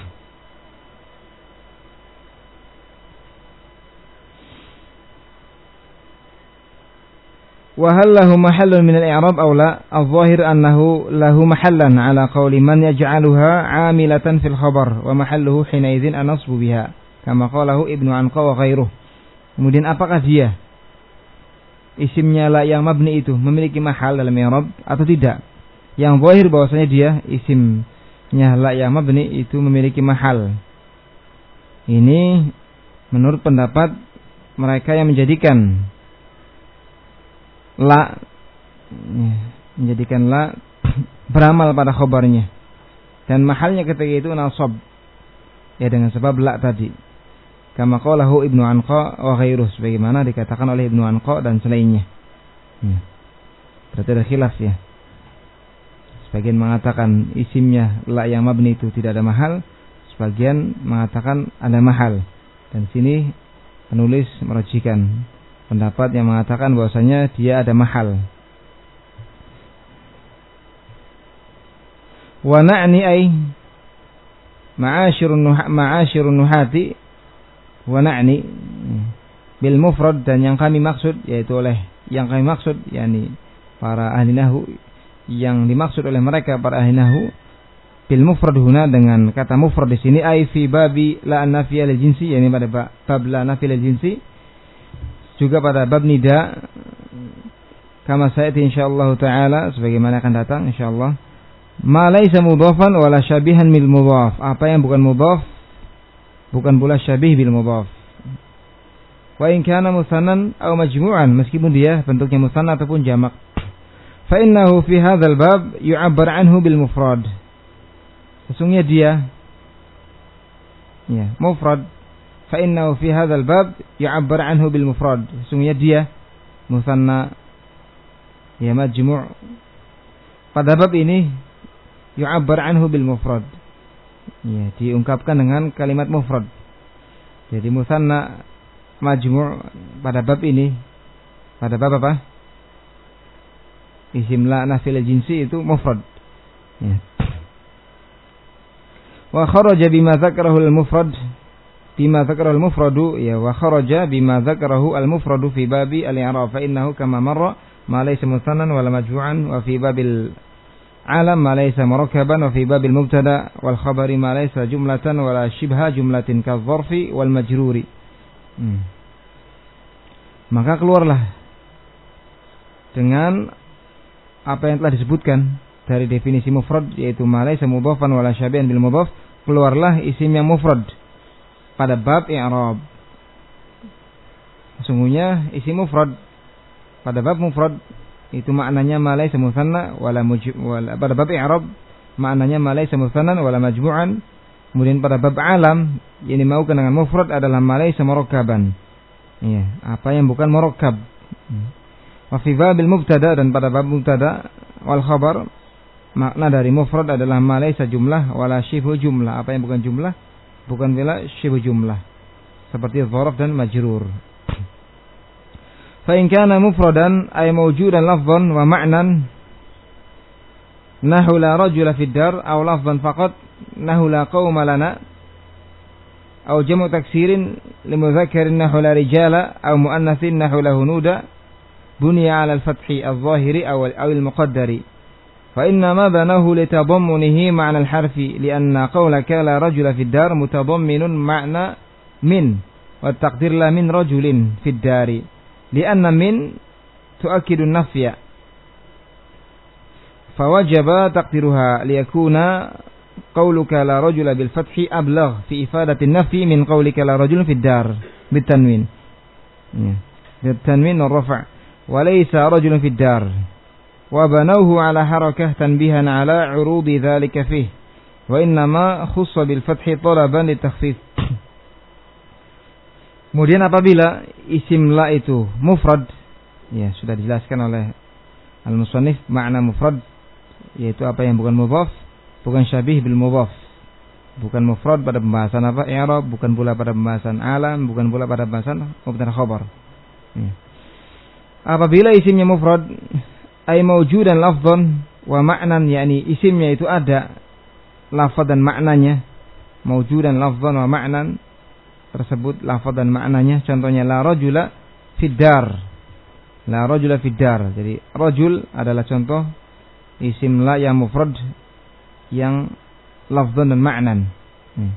Wa hal lahu mahallun min al-i'rab aw la? Adh-dhahir annahu lahu mahallan ala qawli man yaj'aluha 'amilatan fil khabar wa mahalluhu hina idzin an-nasbu biha kama qalahu Ibnu Anqa wa ghairuh. Kemudian apakah dia isimnya la yang mabni itu memiliki mahal dalam i'rab atau tidak? Yang zahir bahwasanya dia isimnya la yang mabni itu memiliki mahal. Ini menurut pendapat mereka yang menjadikan la menjadikan la beramal pada khabarnya, dan mahalnya ketika itu nasab, ya dengan sebab la tadi. Kama qalahu Ibnu Anqa wa ghairuh, sebagaimana dikatakan oleh Ibnu Anqa dan selainnya. Ya. Berarti ada khilaf ya. Sebagian mengatakan isimnya la yang mabni itu tidak ada mahal, sebagian mengatakan ada mahal. Dan sini penulis merujukkan pendapat yang mengatakan bahwasanya dia ada mahal. Wa na'ni ay ma'asyirun nuha ma'asyirun nuhati wa na'ni bil mufrad, dan yang kami maksud yaitu oleh yang kami maksud yakni para ahli nahwu, yang dimaksud oleh mereka para ahli nahwu bil mufrad huna dengan kata mufrad di sini ay fi babi la nafiyal jinsi, yakni pada bab la nafiyal jinsi, juga pada bab nida kama sayati insyaallah taala, sebagaimana akan datang insyaallah. Ma laisa mudhafan wala syabihan bil mudhaf, apa yang bukan mudhaf bukan pula syabih bil mudhaf. Wa in kana musannan aw majmu'an, meskipun dia bentuknya musanna ataupun jamak. Fa innahu fi hadzal bab yu'abbar anhu bil mufrad, sesungguhnya dia ya mufrad. Fa innahu fi hadzal bab yu'abbar anhu bil mufrad, sesungguhnya dia musanna ya majmu', pada bab ini yu'abbar anhu bil mufrad, ya diungkapkan dengan kalimat mufrad. Jadi musanna majmu' pada bab ini, pada bab apa? Isim la nafil jinsi itu mufrad. Ya. Wa kharaja bima dzakarahu al mufrad bima dzakarahu al mufradu, ya wa kharaja bima dzakarahu al mufradu fi babi al i'rab fa innahu kama marra ma laysa musannan wala majmu'an, wa fi babil alam ma laysa murakkaban, wa fi babil mubtada wal khabari ma laysa jumlatan wala shibha jumlatin kadh-dzarfi wal majruri. Hmm. Maka keluarlah dengan apa yang telah disebutkan dari definisi mufrad, yaitu ma laysa mudhafan wala syabihan bil mudhaf, keluarlah isim yang mufrad pada bab i'rab. Sesungguhnya isim mufrad pada bab mufrad itu maknanya ma laysa musanna wala mujmal, pada bab i'rab maknanya ma laysa musannan wala majmu'an. Kemudian pada bab alam yang dimaukan dengan mufrad adalah ma laysa murakkaban, ya apa yang bukan murakkab. Wa fi babil mubtada, dan pada bab mubtada wal khabar makna dari mufrad adalah ma laysa jumlah wala shibhu jumlah, apa yang bukan jumlah bukan bila shibhu jumlah, seperti dzaraf dan majrur. Fa in kana mufradan ay mawjudan lafdhan wa ma'nan nahu la rajula fid dar, aw lafdhan faqat nahu la qauma lana, aw jam'u taksirin limudzakkarin nahu la rijala, aw muannatsin nahu la hunuda, bunya 'ala al-fathi adh-dhahiri aw al-muqaddari. Fa inna ma banahu litadammunihi ma'na al-harfi li'anna qawlaka la rajula fid dar mutadamminun ma'na min, wa taqdir la min rajulin fid dari, li'anna min tu'akkidu an-nafya, fawajaba taqdiruha liyakuna qawluka la rajula bil fathi ablagh fi ifadati an-nafyi min qawlika la rajulun fid dar bit tanwin, ya bit tanwin ar-raf' wa laysa rajulun fid dar, wa banawhu ala harakah tanbihan ala urudi dhalika fih, wa innama khussa bil fathi talaban litakhfif. Kemudian apabila isim la itu mufrad, ya sudah dijelaskan oleh al-musannif makna mufrad yaitu apa yang bukan mudhaf, bukan syabih bil mudhaf. Bukan mufrad pada pembahasan apa? I'rab, bukan pula pada pembahasan alam, bukan pula pada pembahasan mubtada khabar. Ya. Apabila isimnya mufrad ay mawjudan lafdhan wa ma'nan, yakni isimnya itu ada lafaz dan maknanya. Mawjudan lafdhan wa ma'nan, tersebut lafaz dan maknanya. Contohnya la rajula fid dar. La rajula fid dar. Jadi rajul adalah contoh isim la yang mufrad yang lafzan dan ma'nan. Hmm.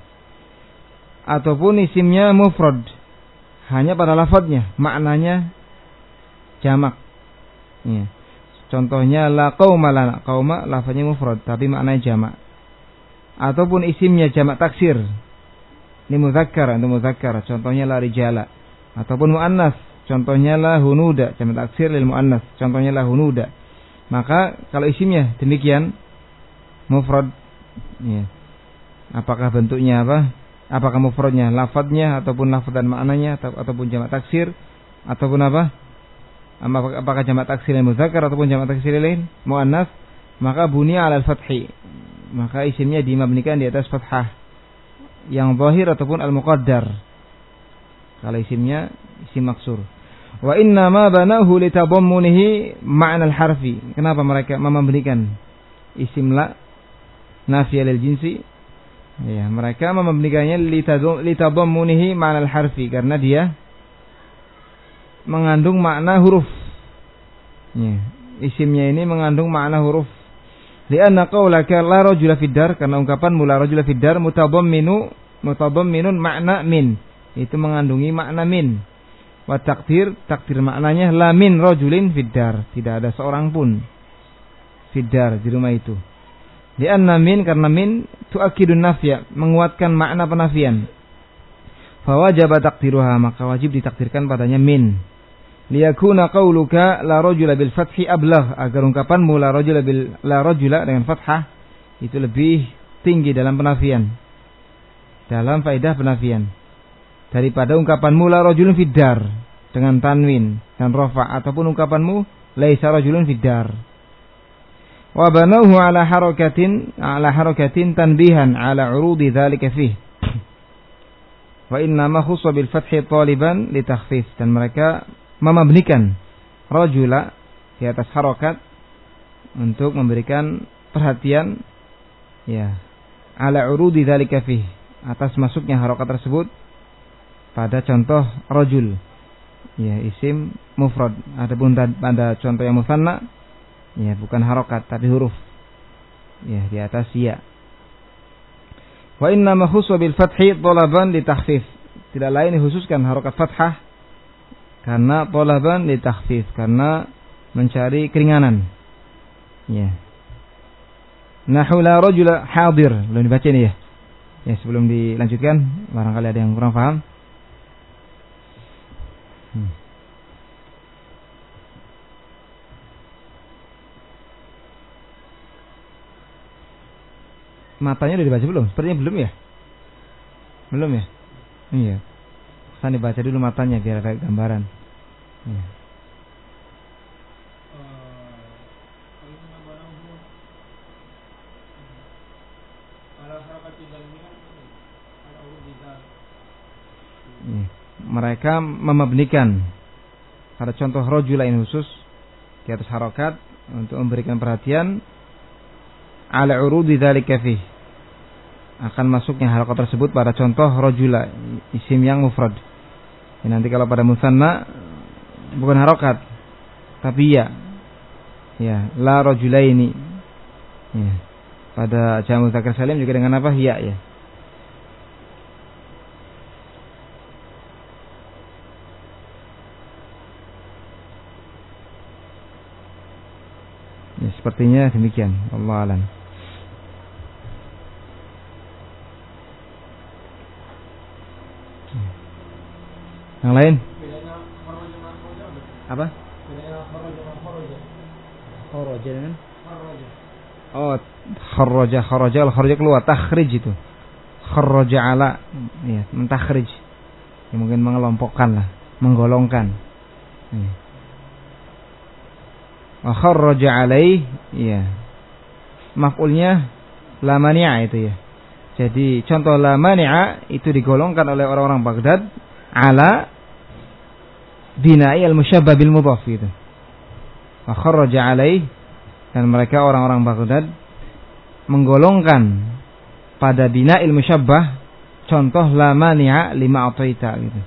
Ataupun isimnya mufrad hanya pada lafadznya, maknanya jamak. Ya. Contohnya la qauma, la qauma lafadznya mufrad tapi maknanya jamak. Ataupun isimnya jamak taksir. Ini mudzakkar atau mudzakkar, contohnya la rijala. Ataupun muannas, contohnya la hunuda, jamak taksir lil muannas, contohnya la hunuda. Maka kalau isimnya demikian mufrad, ya. Apakah bentuknya apa? Apakah mufradnya lafadznya ataupun lafadz dan maknanya atau, ataupun jamak taksir ataupun apa? Apakah jamak taksir yang mudzakkar ataupun jamak taksir lain muannas, maka bunya 'alal fathi. Maka isimnya dimabnikan di atas fathah yang zahir ataupun al-muqaddar. Kalau isimnya isim maksur. Wa inna ma banahu litadammunihi ma'na al-harfi. Kenapa mereka memberikan isim la nafiyah lil jinsi? Ya, mereka memberikannya litadammunihi ma'na al-harfi karena dia mengandung makna huruf. Ya, isimnya ini mengandung makna huruf. Lianna qaulaka la rajula fid dar, karena ungkapanmu la rajula fid dar mutadamminu mutadamminun makna min. Itu mengandungi makna min. Wa takdir, takdir maknanya la min rajulin fid dar, tidak ada seorang pun fid dar di rumah itu. Lianna min, karena min tuakidun nafya, menguatkan makna penafian. Fa wajaba takdiruha, maka wajib ditakdirkan padanya min. Liyakuna qauluka la rajula bil fathi ablagh, agar ungkapanmu la rajula bil la rajula dengan fathah itu lebih tinggi dalam penafian, dalam faedah penafian, daripada ungkapanmu la rajulun fid dar dengan tanwin dan rafa, ataupun ungkapanmu laisa rajulun fid dar. Wa banawhu ala harakatin ala harakatin tanbihan ala urudi dzalika fih. Wa inna ma khussa bil fathi taliban li takhfif, dan mereka memabnikan rajula di atas harokat untuk memberikan perhatian, ya, ala urudi dzalika fih, atas masuknya harokat tersebut pada contoh rajul, ya, isim mufrad. Adapun pada contoh yang musanna, ya, bukan harokat tapi huruf, ya, di atas ya. Wa inna ma khussa bil fathi talaban li takhfif, tidak lain dikhususkan harokat fathah karena talaban li takhfif, karena mencari keringanan. Ya. Nahu la rajula hadir, belum dibaca ini ya. Ya, sebelum dilanjutkan barangkali ada yang kurang paham. Hmm. Matanya udah dibaca belum? Sepertinya belum ya? Belum ya? Iya. Saya dibaca dulu matanya biar ada gambaran. Ya. Ya. Mereka memabnikan pada contoh rajul lain khusus di atas harokat untuk memberikan perhatian ala urudi dzalika fi, akan masuknya harokat tersebut pada contoh rajula, isim yang mufrad. Ya, nanti kalau pada musanna bukan harokat tapi ya, ya, la rajulaini. Ya. Pada jamak mudzakkar salim juga dengan apa? Ya, ya. Ya, sepertinya demikian. Allah alam. Yang lain? Apa? Kharaja kan? Oh, kharaja, kharaja, kharaja keluar, takhrij itu. Kharaja ala, ya, mentakhrij. Ya, mungkin mengelompokkan lah, menggolongkan. Ya. Wa kharraja alaih, ya. Maf'ulnya la mani'a itu ya. Jadi contoh la mani'a itu digolongkan oleh orang-orang Baghdad ala bina'i al-musyabbah bil mudhaf gitu. Wa kharraja alaih, dan mereka orang-orang Baghdad menggolongkan pada bina'il musyabbah contoh la mani'a lima ataita gitu.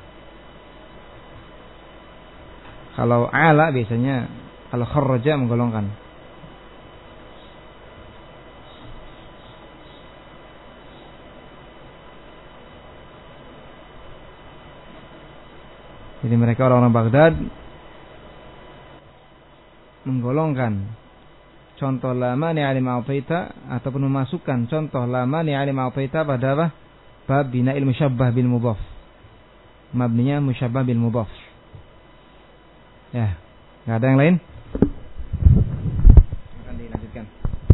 Kalau ala biasanya, kalau kharraja menggolongkan. Jadi mereka orang-orang Baghdad menggolongkan contoh la mani'a lima ataita ataupun memasukkan contoh la mani'a lima ataita pada apa? Bab bina'il musyabbah bil mudhaf. Mabninya musyabbah bil mudhaf. Ya, enggak ada yang lain? Akan dilanjutkan.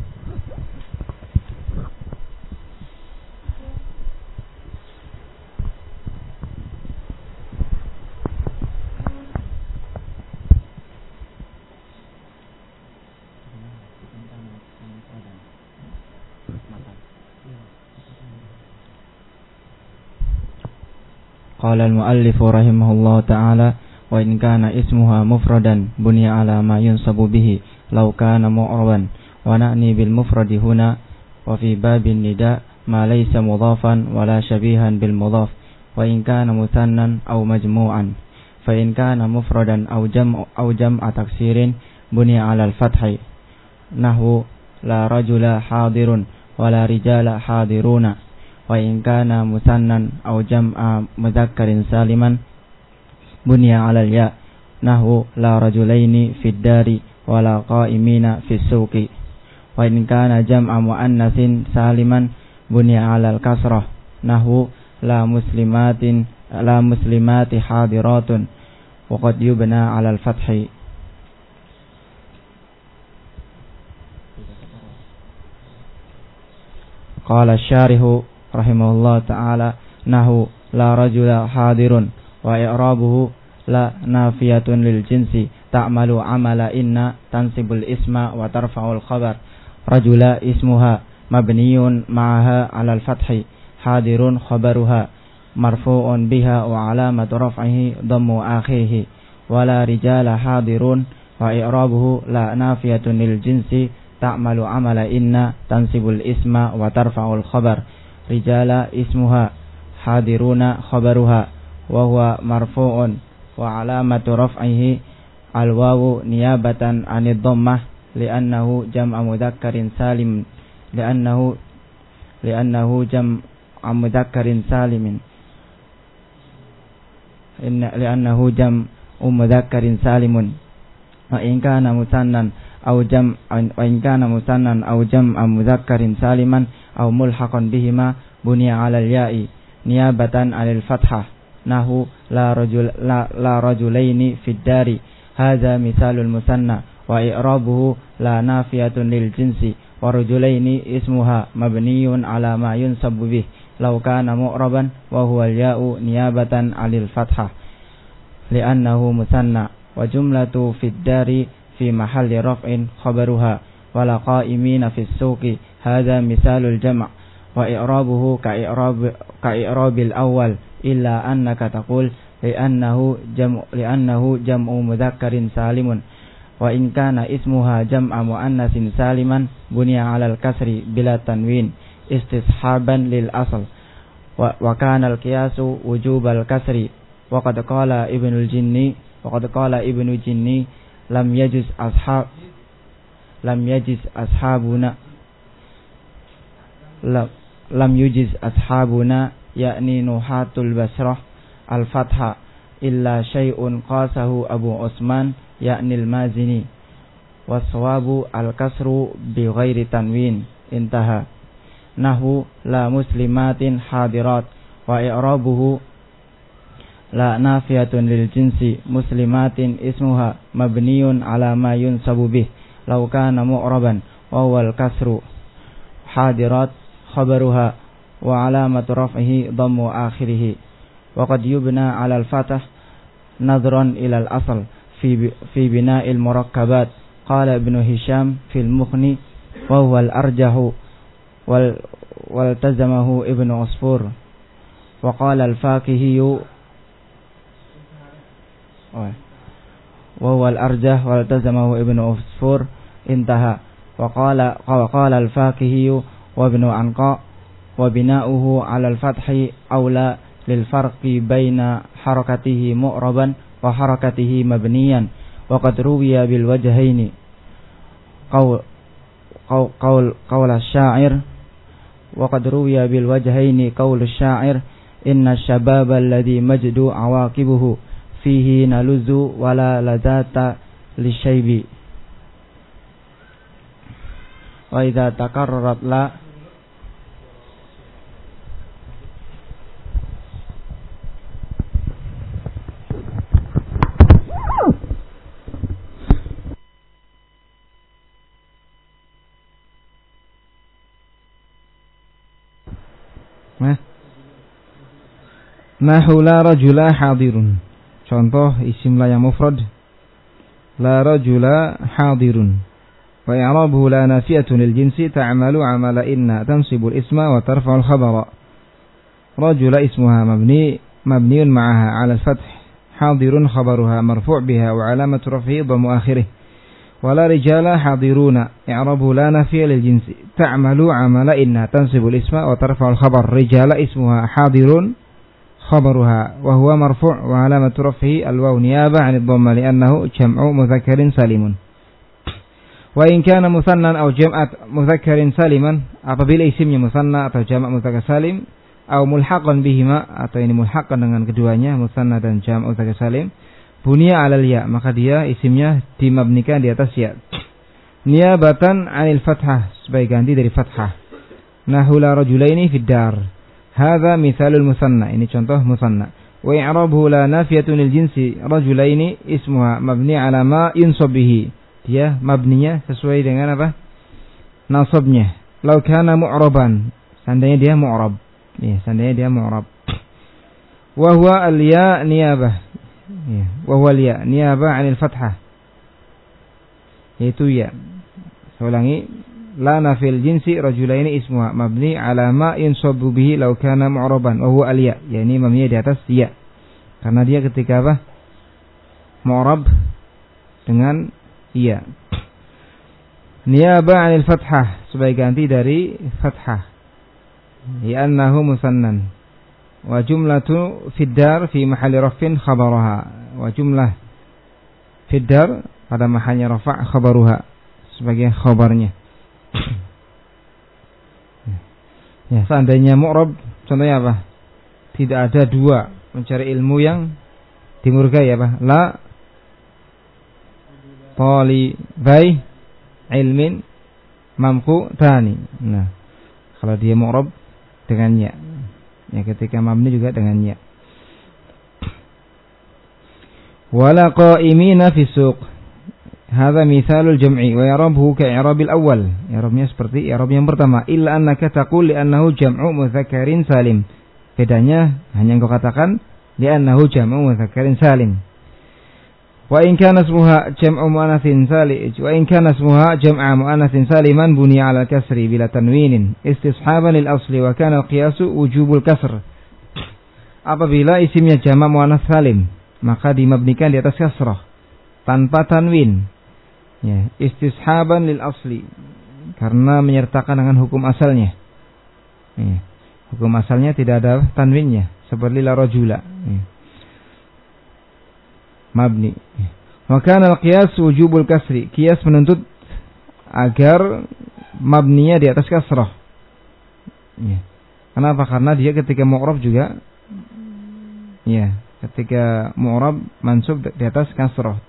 قال المؤلف رحمه الله تعالى وإن كان اسمها مفردا بني على ما ينصب به لو كان معربا ونعني بالمفرد هنا وفي باب النداء ما ليس مضافا ولا شبيها بالمضاف وإن كان مثنى أو مجموعا فإن كان مفردا أو جمع أو جمع تكسير بني على الفتح نحو لا رجل حاضر ولا رجال حاضرون وإن كان مثنى أو جمع مذكر سالما بني على الياء نحو لا رجلين في الدار ولا قائمين في السوق وإن كان جمع مؤنث سالما بني على الكسرة نحو لا مسلمات لا مسلمات حاضرات وقد يبنى على الفتح. قال الشارح رحمه الله تعالى نحو لا رجل حاضر وإعرابه لا نافية للجنس تعمل عمل إن تنصب الاسم وترفع الخبر رجل اسمها مبني معها على الفتح حاضر خبرها مرفوع بها وعلامة رفعه ضم آخره ولا رجال حاضرون وإعرابه لا نافية للجنس تعمل عمل إن تنصب الاسم وترفع الخبر رجال اسمها حاضرون خبرها وهو مرفوع وعلامة رفعه الواو نيابة عن الضمة لأنه جمع مذكر سالم لأنه لأنه جمع مذكر سالم إن لأنه جمع مذكر سالم وإن كان مثنى أو جمع وإن كان مثنى أو جمع مذكر سالما أو ملحقا بهما بني على الياء نيابة عن الفتحة نحو لا رجل لا, لا رجلين في الدار هذا مثال المثنى وإعرابه لا نافية للجنس ورجلين اسمها مبني على ما ينصب به لو كان معربا وهو الياء نيابة عن الفتحة لأنه مثنى وجملة في الدار في محل رفع خبرها ولا قائمين في السوق هذا مثال الجمع وإعرابه كإعراب, كإعراب الأول إلا أنك تقول لأنه جمع, لأنه جمع مذكر سالم وإن كان اسمها جمع مؤنث سالما بني على الكسر بلا تنوين استصحابا للأصل وكان القياس وجوب الكسر وقد قال ابن الجني وقد قال ابن الجني لم يجز أصحاب لم يجز أصحابنا لم يجز أصحابنا يعني نحاة البصرة الفتح إلا شيء قاسه أبو عثمان يعني المازني والصواب الكسر بغير تنوين انتهى نحو لا مسلمات حاضرات وإعرابه لا نافية للجنس مسلمات اسمها مبني على ما ينصب به لو كان معربا وهو الكسر حاضرات خبرها وعلامة رفعه ضم آخره وقد يبنى على الفتح نظرا إلى الأصل في في بناء المركبات qala Ibnu Hisham fil Mughni wa huwa al-arjahu wal waltazamahu Ibnu Usfur wa qala al-Fakihi wa huwa al-arjah waltazamahu Ibnu Usfur intaha wa qala wa qala al-Fakihi wa Ibnu Anqa wa bina'uhu 'ala al-fathi aula lil farqi baina harakatihi mu'raban wa harakatihi mabniyan wa qad ruwiya bil wajhaini qaul qaul qaul asy-sya'ir wa qad ruwiya bil wajhaini qaul asy-sya'ir inna asy-syababa alladhi majdu awaqibuhu fihi naluzu wala ladata lisyaibi wa idza takarrarat la Nahu la rajula hadirun. Contoh isim la yang mufrad. La rajula hadirun. Wa i'rabuhu la nafiyatun lil jinsi ta'malu 'amala inna tansibul isma wa tarfa'ul khabara. Rajula ismuha mabni mabniun ma'aha 'ala al-fath. Hadirun khabaruha marfu' biha wa 'alamatu raf'ihi dhammu akhirih. Wa la rijala hadiruna. I'rabuhu la nafiyya lil jinsi ta'malu 'amala inna tansibul isma wa tarfa'ul khabar. Rijala ismuha hadirun khabaruha wa huwa marfu' wa alamatu raf'ihi al-waw niyabah 'an ad-dhamma li'annahu jam'u mudzakkarin salimun. Wa in kana musannan aw jam'at mudzakkarin saliman, apabila isimnya musanna atau jamak mudzakkar salim, aw mulhaqan bihima, atau ini mulhaqan dengan keduanya musanna dan jamak mudzakkar salim, bunya 'alal ya, maka dia isimnya dimabnikan di atas ya. Niyabatan 'anil fathah, sebagai ganti dari fathah. Nahu la rajulaini fid dar. Hadza mithalul musanna, ini contoh musanna. Wa i'rabuhu la nafiyatun lil jinsi rajulaini ismuha mabni 'ala ma yunsab bihi. Dia mabninya sesuai dengan apa? Nasabnya. Law kana mu'raban, seandainya dia mu'rab. Ya, seandainya dia mu'rab. Wa huwa al-ya niyabah. Ya, wa huwa al-ya niyabah 'anil fathah. Yaitu ya. Saya ulangi. La nafil jinsi rajulaini ismuha mabni 'ala ma yunsabu bihi law kana mu'raban wa huwa al-ya, yakni mabni di atas ya. Karena dia ketika apa? Mu'rab dengan ya. Niyaba 'anil fathah, sebagai ganti dari fathah. Li'annahu musannan. Wa jumlatu fid dar fi mahalli raf'in khabaraha. Wa jumlah fid dar pada mahalnya rafa' khabaruha, sebagai khabarnya. Ya, seandainya mu'rab, contohnya apa? Tidak ada dua mencari ilmu yang dimurkai, apa? La talibai ilmin mamku tani. Nah, kalau dia mu'rab dengan ya. Ya, ketika mabni juga dengan ya. Wala qa'imina fi suq. Hadza mithalul jam'i wa i'rabuhu ka'i'rabil awwal. I'rabnya seperti i'rab yang pertama, illa annaka taqul li'annahu jam'u mudzakkarin salim. Bedanya hanya engkau katakan li'annahu jam'u mudzakkarin salim. Wa in kana ismuha jam'u muannatsin salim, wa in kana ismuha jam'a muannatsin saliman buniya 'ala al-kasri bila tanwinin istishaban lil asli wa kana al-qiyasu wujubul kasr. Apabila isimnya jamak muannats salim, maka dimabnikan di atas kasrah tanpa tanwin. Ya, istishaban lil asli, karena menyertakan dengan hukum asalnya. Ya, hukum asalnya tidak ada tanwinnya, seperti la rajula. Ya. Mabni. Ya. Wa kana al-qiyas wujubul kasri. Qiyas menuntut agar mabninya di atas kasrah. Ya. Kenapa? Karena dia ketika mu'rab juga, ya, ketika mu'rab mansub di atas kasrah.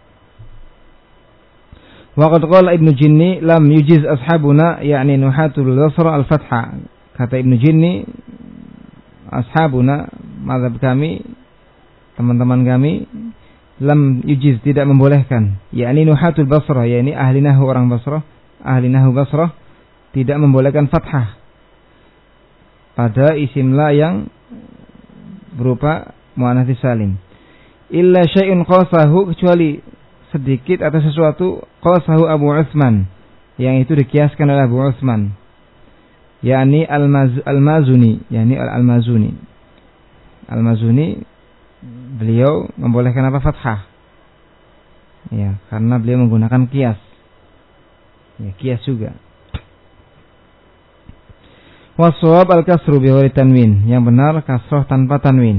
Waqad qala Ibnu Jinni lam yujiz ashabuna, yakni nuhatul Basra al-fathah. Kata Ibnu Jinni, ashabuna, mazhab kami, teman-teman kami, lam yujiz, tidak membolehkan, yakni nuhatul Basra, yakni ahli nahwu orang Basrah, ahli nahwu Basrah tidak membolehkan fathah pada isim la yang berupa muannats salim. Illa syai'un qasahu, kecuali sedikit atau sesuatu qasahu Abu Utsman, yang itu dikiaskan oleh Abu Utsman, yakni Al-Mazuni, yakni Al-Mazuni. Al-Mazuni beliau membolehkan apa? Fathah. Ya, karena beliau menggunakan kias. Ya, kias juga. Wasawab al-kasru bi ghairi tanwin, yang benar kasrah tanpa tanwin.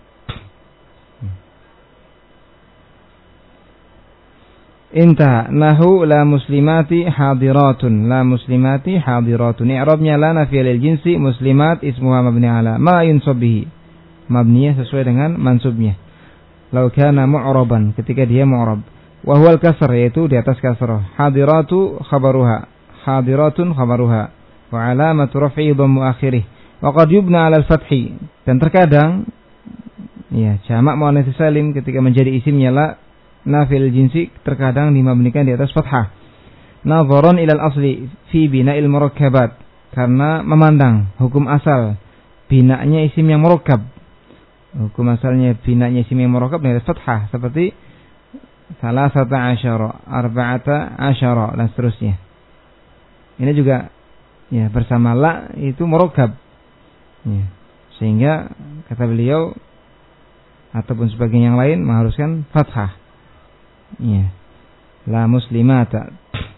Inta nahu la muslimati hadiratun, la muslimati hadiratun. I'rabnya la nafiya lil jinsi, muslimat ismuha mabni ala ma yunsab bihi, mabniyah sesuai dengan mansubnya. Law kana mu'raban, ketika dia mu'rab. Wa huwa al-kasr, yaitu di atas kasrah. Hadiratu khabaruha, hadiratun khabaruha. Wa alamatu raf'i dhammu akhirih. Wa qad yubna 'ala al-fathi, dan terkadang ya jamak muannats salim ketika menjadi isimnya la nafil jinsi terkadang dimabnikan di atas fathah. Nadharan ila al-asli fi bina'il murakkabat, karena memandang hukum asal binanya isim yang murakkab. Hukum asalnya binanya isim yang murakkab di atas fathah, seperti salasata asyara, arba'ata asyara, dan seterusnya. Ini juga ya bersama la itu murakkab. Ya, sehingga kata beliau ataupun sebagian yang lain mengharuskan fathah. Ya. La muslimata.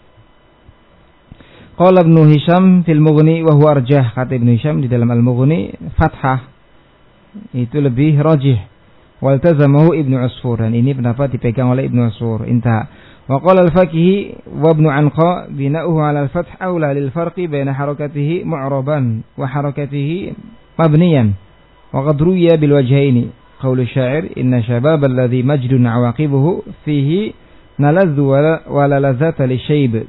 Qala Ibnu Hisham fil Mughni wa huwa arjah, kata Ibnu Hisham di dalam Al-Mughni fathah itu lebih rajih. Waltazamahu Ibnu Usfur, dan ini pendapat dipegang oleh Ibnu Usfur. Inta. Wa qala al-Fakihi wa Ibnu Anqa bina'uhu 'ala al-fath aula lil farqi baina harakatihi mu'raban wa harakatihi mabniyan. Wa qad ruwiya bil wajhaini qaulu syair inna syabab alladhi majdun 'awaqibuhu fihi naladzu wa la lazata lisyayb.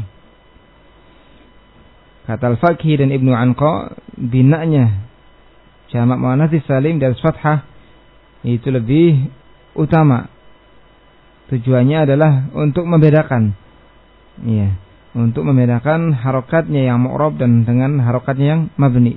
Kata al-Fakihi dan Ibnu Anqa, bina'nya jamak muannats salim dari fathah itu lebih utama. Tujuannya adalah untuk membedakan, ya, untuk membedakan harokatnya yang mu'rab dan dengan harokatnya yang mabni.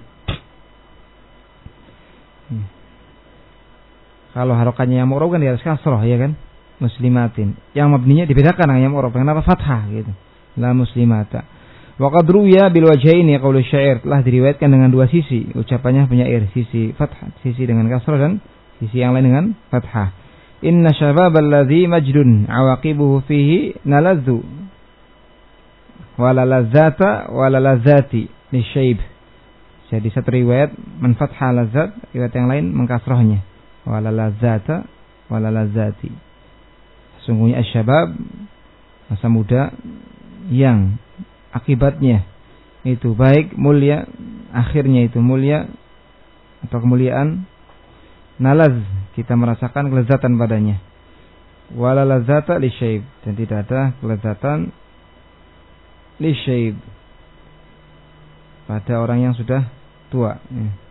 Ya. Kalau harokatnya yang mu'rab kan di atas kasrah, ya kan, muslimatin. Yang mabninya dibedakan dengan yang mu'rab, kenapa fathah gitu, la muslimata. Wa qad ruwiya bil wajhaini qaulu syair, telah diriwayatkan dengan dua sisi ucapannya penyair, sisi fathah, sisi dengan kasrah, dan sisi yang lain dengan fathah. Inna syabab alladhi majdun awaqibuhu fihi naladzu wala lazata wala lazati lisyayb. Jadi satu riwayat man fathah lazat, riwayat yang lain mengkasrahnya wala lazata wala lazati. Sesungguhnya asyabab masa muda yang akibatnya itu baik, mulia, akhirnya itu mulia atau kemuliaan. Nalaz, kita merasakan kelezatan padanya. Wala lazata lisyayb, dan tidak ada kelezatan lisyayb pada orang yang sudah tua.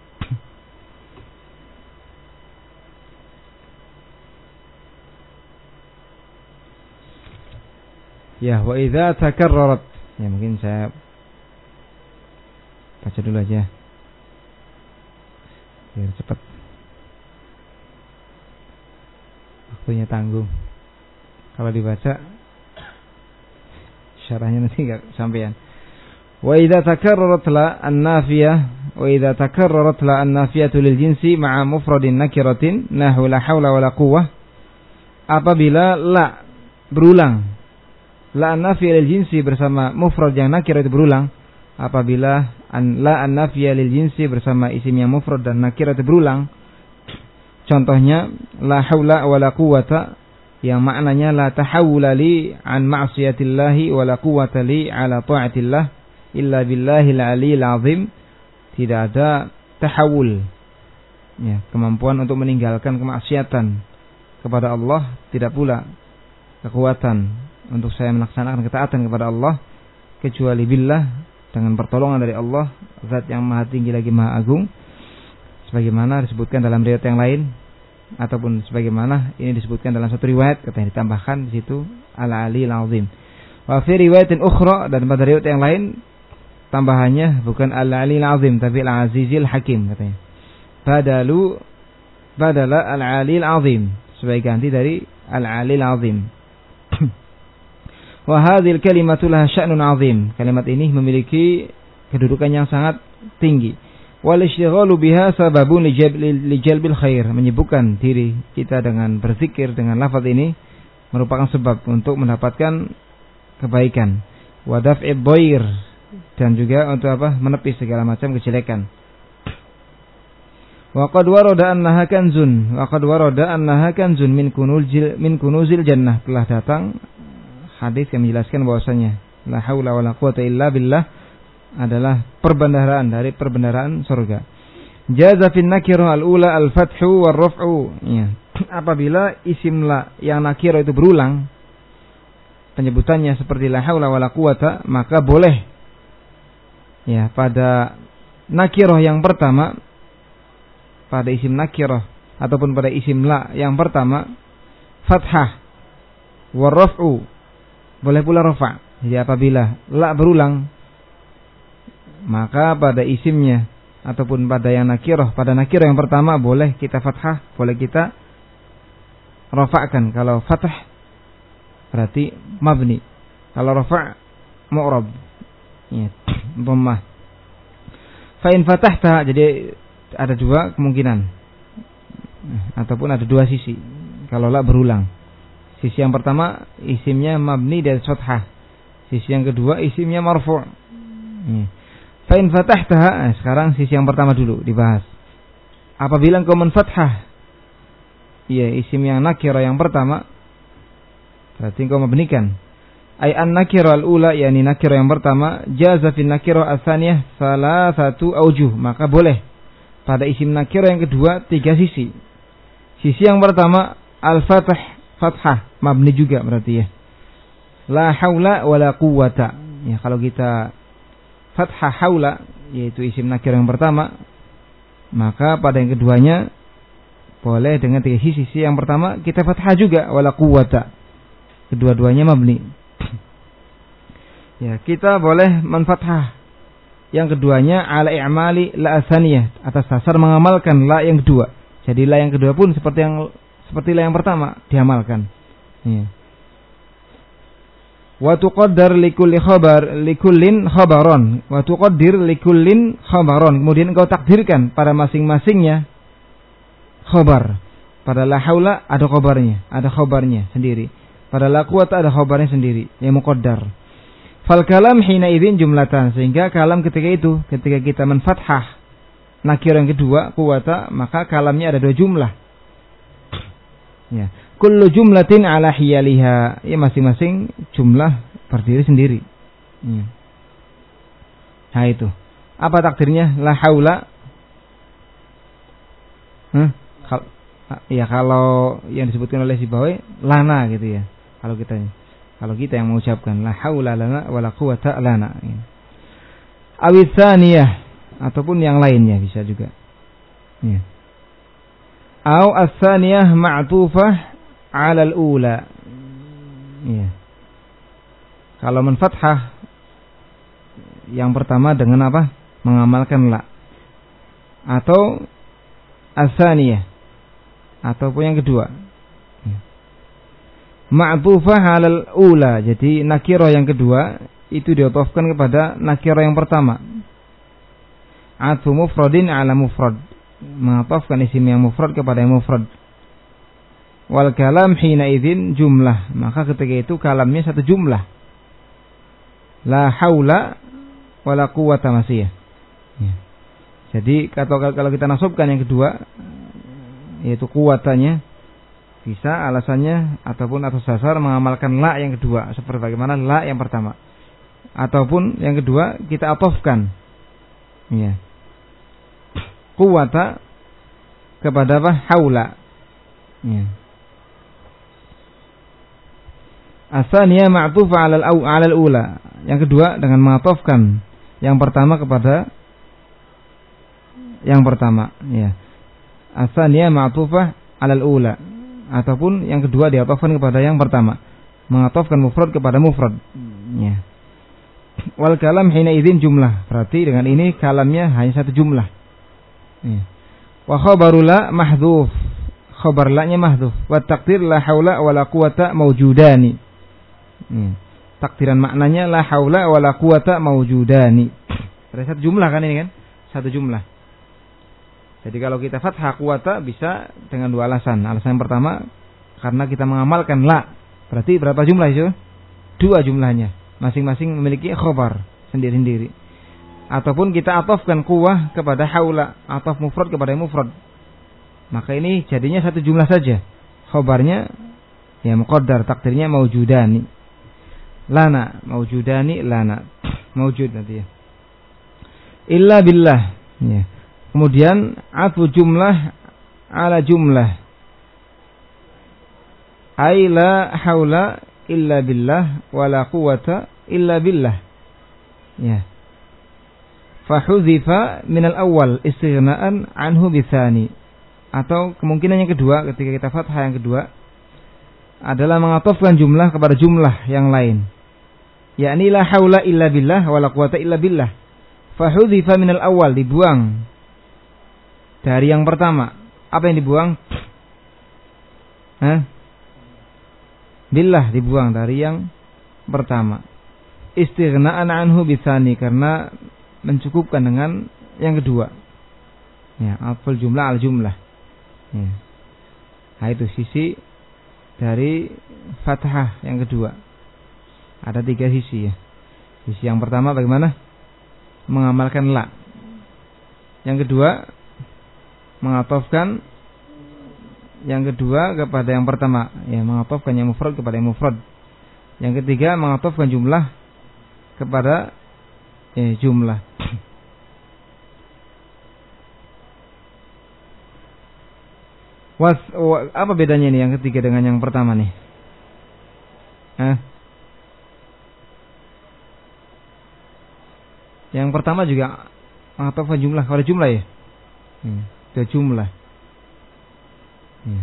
Ya, wa idza takarrarat. Ya, mungkin saya baca dulu aja biar cepat. Waktunya tanggung. Kalau dibaca syarahnya nanti enggak sampean. Wa idza takarrarat la an-nafiyah wa idza takarrarat la an-nafiyatu lil jinsi ma'a mufradin nakiratin nahu la haula wala quwwah. Apabila la berulang, la an-nafiyah lil jinsi bersama mufrad yang nakirah itu berulang, apabila an la an-nafiyah lil jinsi bersama isim yang mufrad dan nakirah itu berulang. Contohnya la haula wala quwwata, yang maknanya la tahawula li an ma'siyatillahi wala quwwata li ala ta'atillah illa billahil aliyil azim. Tidak ada tahawul, ya, kemampuan untuk meninggalkan kemaksiatan kepada Allah, tidak pula kekuatan untuk saya melaksanakan ketaatan kepada Allah kecuali billah, dengan pertolongan dari Allah, zat yang maha tinggi lagi maha agung, sebagaimana disebutkan dalam riwayat yang lain, ataupun sebagaimana ini disebutkan dalam satu riwayat, katanya ditambahkan di situ al-aliyil azim. Wa fi riwayatin ukhra, dan pada riwayat yang lain tambahannya bukan al-aliyil azim tapi al-azizil hakim, katanya. Badalu badala al-aliyil azim, sebagai ganti dari al-aliyil azim. Wa hadhil kalimatu laha sya'nun 'azim. Kalimat ini memiliki kedudukan yang sangat tinggi. Wal istighalu biha sababun li jalbil khair. Menyibukkan diri kita dengan berzikir dengan lafaz ini merupakan sebab untuk mendapatkan kebaikan. Wa daf'id dhair, dan juga untuk apa? Menepis segala macam kejelekan. Wa qad warada annaha kanzun, wa qad warada annaha kanzun min kunuzil min kunuzil jannah. Telah datang hadis yang menjelaskan bahwasanya la haula wala quwata illa billah adalah perbendaharaan dari perbendaharaan surga. Jaza fin nakirah al-ula al-fathu war-raf'u. Ya. Apabila isim la yang nakirah itu berulang penyebutannya seperti la haula wala quwata, maka boleh ya pada nakirah yang pertama, pada isim nakirah ataupun pada isim la yang pertama fathah war-raf'u, boleh pula rafa'. Jadi apabila la berulang, maka pada isimnya ataupun pada yang nakirah, pada nakirah yang pertama boleh kita fathah, boleh kita rafa'kan. Kalau fathah berarti mabni, kalau rafa' mu'rab. Ya, dhammah. Fa in fatahta, jadi ada dua kemungkinan ataupun ada dua sisi kalau la berulang. Sisi yang pertama isimnya mabni dan fathah. Sisi yang kedua isimnya marfu'. Ya. Fa in fatahta, sekarang sisi yang pertama dulu dibahas. Apabila engkau menfathah ya isim yang nakirah yang pertama, berarti engkau mabnikan. Ai an nakirah al-ula, yakni nakirah yang pertama, jaza fi nakirah ats-tsaniyah salasatu aujuh, maka boleh pada isim nakirah yang kedua tiga sisi. Sisi yang pertama al-fath, fathah, mabni juga berarti ya. La haula wala quwwata. Ya, kalau kita fathah haula, yaitu isim nakirah yang pertama, maka pada yang keduanya boleh dengan tiga sisi. Sisi yang pertama kita fathah juga, wala quwwata. Kedua-duanya mabni. Ya, kita boleh menfathah yang keduanya ala i'mali la atsaniyah, atas dasar mengamalkan la yang kedua. Jadi la yang kedua pun seperti yang seperti la yang pertama diamalkan. Ya. Wa tuqaddar likulli khabar likullin khabaron, wa tuqaddir likullin khabaron. Kemudian engkau takdirkan pada masing-masingnya khabar. Pada la haula ada khabarnya, ada khabarnya sendiri. Pada la quwwata ada khabarnya sendiri yang muqaddar. Fal kalam hina idzin jumlatan, sehingga kalam ketika itu, ketika kita menfathah nakir yang kedua quwwata, maka kalamnya ada dua jumlah. Ya, kullu jumlatin ala hiyaliha, ya masing-masing jumlah berdiri sendiri. Ya. Nah itu. Apa takdirnya? La haula. Huh? Ya kalau yang disebutkan oleh Sibawi lana gitu ya. Kalau kita kalau kita yang mengucapkan la haula lana wala quwwata lana. Ya. Awisaniyah ataupun yang lainnya bisa juga. Ya. Au as-saniyah ma'tufah 'ala al-ula. Ya. Kalau menfathah yang pertama dengan apa? Mengamalkan la. Atau as-saniyah ataupun yang kedua. Ya. Ma'tufah 'ala al-ula. Jadi nakirah yang kedua itu diatofkan kepada nakirah yang pertama. Atfu mufradin 'ala mufrad. Mengatofkan isim yang mufrad kepada yang mufrad. Wal kalam hina idzin jumlah, maka ketika itu kalamnya satu jumlah. La haula wala quwwata masih ya. Ya. Jadi kalau kalau kita nasabkan yang kedua yaitu kuwatanya, bisa alasannya ataupun atas dasar mengamalkan la yang kedua seperti bagaimana la yang pertama. Ataupun yang kedua kita atofkan. Ya. Quwwata kepada apa? Haula. Ya. Asaniyah ma'tufa 'ala al-ula. Yang kedua dengan mengatofkan yang pertama kepada yang pertama, ya. Asaniyah ma'tufa 'ala al-ula, ataupun yang kedua diatofkan kepada yang pertama, mengatofkan mufrad kepada mufrad. Ya. Wal kalam hina idzin jumlah. Berarti dengan ini kalamnya hanya satu jumlah. Ya. Wa khabaru la mahdhuf. Khabar la nya mahdhuf. Wa taqdir la haula wala quwata mawjudani. Ya. Takdiran maknanya la haula wala quwata mawjudani. Ada satu jumlah kan ini kan? Satu jumlah. Jadi kalau kita fathah quwata bisa dengan dua alasan. Alasan yang pertama karena kita mengamalkan la. Berarti berapa jumlah itu? Dua jumlahnya. Masing-masing memiliki khobar sendiri-sendiri. Ataupun kita atofkan quwah kepada haula, atof mufrad kepada mufrad. Maka ini jadinya satu jumlah saja. Khobarnya ya muqaddar, takdirnya mawjudani. Lana, mawjudani, lana. Mawjud nanti ya. Illa billah. Ya. Kemudian atfu jumlah ala jumlah. Ay la haula illa billah wala quwwata illa billah. Ya. Fahudhifa minal awal istighna'an anhu bitsani. Atau kemungkinan yang kedua ketika kita fathah yang kedua adalah mengatofkan jumlah kepada jumlah yang lain. Yakni la haula illa billah wala quwwata illa billah. Fahudhifa minal awal, dibuang dari yang pertama. Apa yang dibuang? Hah? Billah dibuang dari yang pertama. Istighna'an anhu bitsani, karena mencukupkan dengan yang kedua. Ya, afal jumlah al jumlah. Ya. Nah, itu sisi dari fathah yang kedua. Ada tiga sisi ya. Sisi yang pertama bagaimana? Mengamalkan la. Yang kedua mengatofkan yang kedua kepada yang pertama, ya, mengatofkan yang mufrad kepada yang mufrad. Yang ketiga mengatofkan jumlah kepada eh, jumlah. Was, wa, apa bedanya nih yang ketiga dengan yang pertama nih? Hah? Yang pertama juga mengatofkan jumlah kepada jumlah ya. Hmm, ke jumlah. Hmm.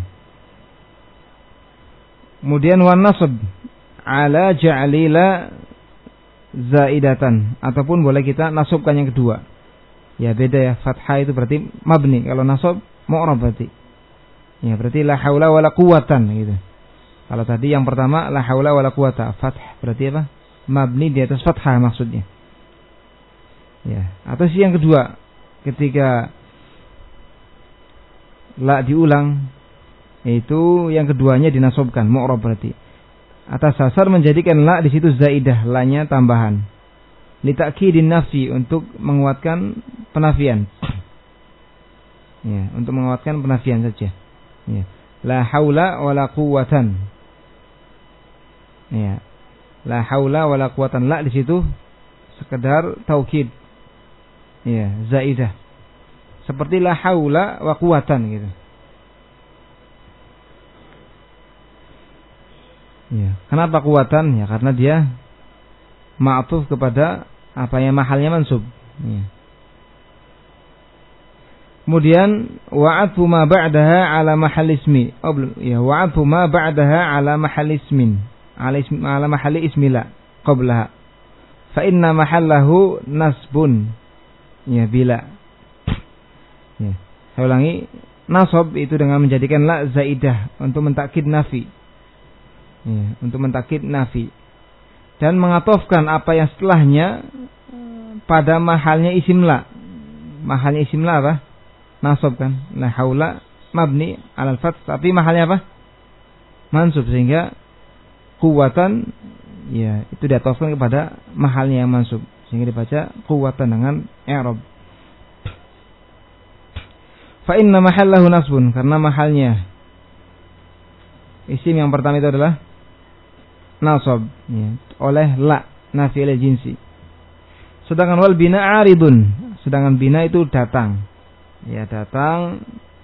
Kemudian wan nasab ala ja'lila zaidatan, ataupun boleh kita nasabkan yang kedua. Ya beda ya, fathah itu berarti mabni, kalau nasab mu'rab berarti. Ya berarti la haula wala quwatan gitu. Kalau tadi yang pertama la haula wala quwata, fathah berarti apa? Mabni di atas fathah maksudnya. Ya, atau si yang kedua ketika la diulang, yaitu yang keduanya dinasobkan mu'rab berarti. Atas dasar menjadikan la di situ zaidah, la-nya tambahan. Li ta'kidin nafsi, untuk menguatkan penafian. Ya, untuk menguatkan penafian saja. Ya. La haula wala quwwatan. Ya. La haula wala quwwatan, la di situ sekedar taukid. Ya, zaidah. Seperti la haula wa quwwatan gitu. Ya, kenapa quwwatan? Ya, karena dia ma'tuf kepada apa yang mahalnya mansub. Ya. Kemudian wa'atfu ma ba'daha ala mahal ismi. Oh, belum. Ya, wa'atfu ma ba'daha ala mahal ismin. Ala ismi, ala mahal ismila qablaha. Fa inna mahallahu nasbun. Ya, bila. Ya. Saya ulangi, nasab itu dengan menjadikan la zaidah untuk mentakkid nafi. Ya, untuk mentakkid nafi. Dan mengatofkan apa yang setelahnya pada mahalnya isim la. Mahalnya isim la apa? Nasab kan? La haula mabni alal fath, tapi mahalnya apa? Mansub, sehingga quwwatan ya itu diatofkan kepada mahalnya yang mansub, sehingga dibaca quwwatan dengan i'rab. Fa inna mahallahu nasbun, karena mahalnya isim yang pertama itu adalah nasab ya, oleh la nafi lil jinsi. Sedangkan wal bina aridun, sedangkan bina itu datang. Ya, datang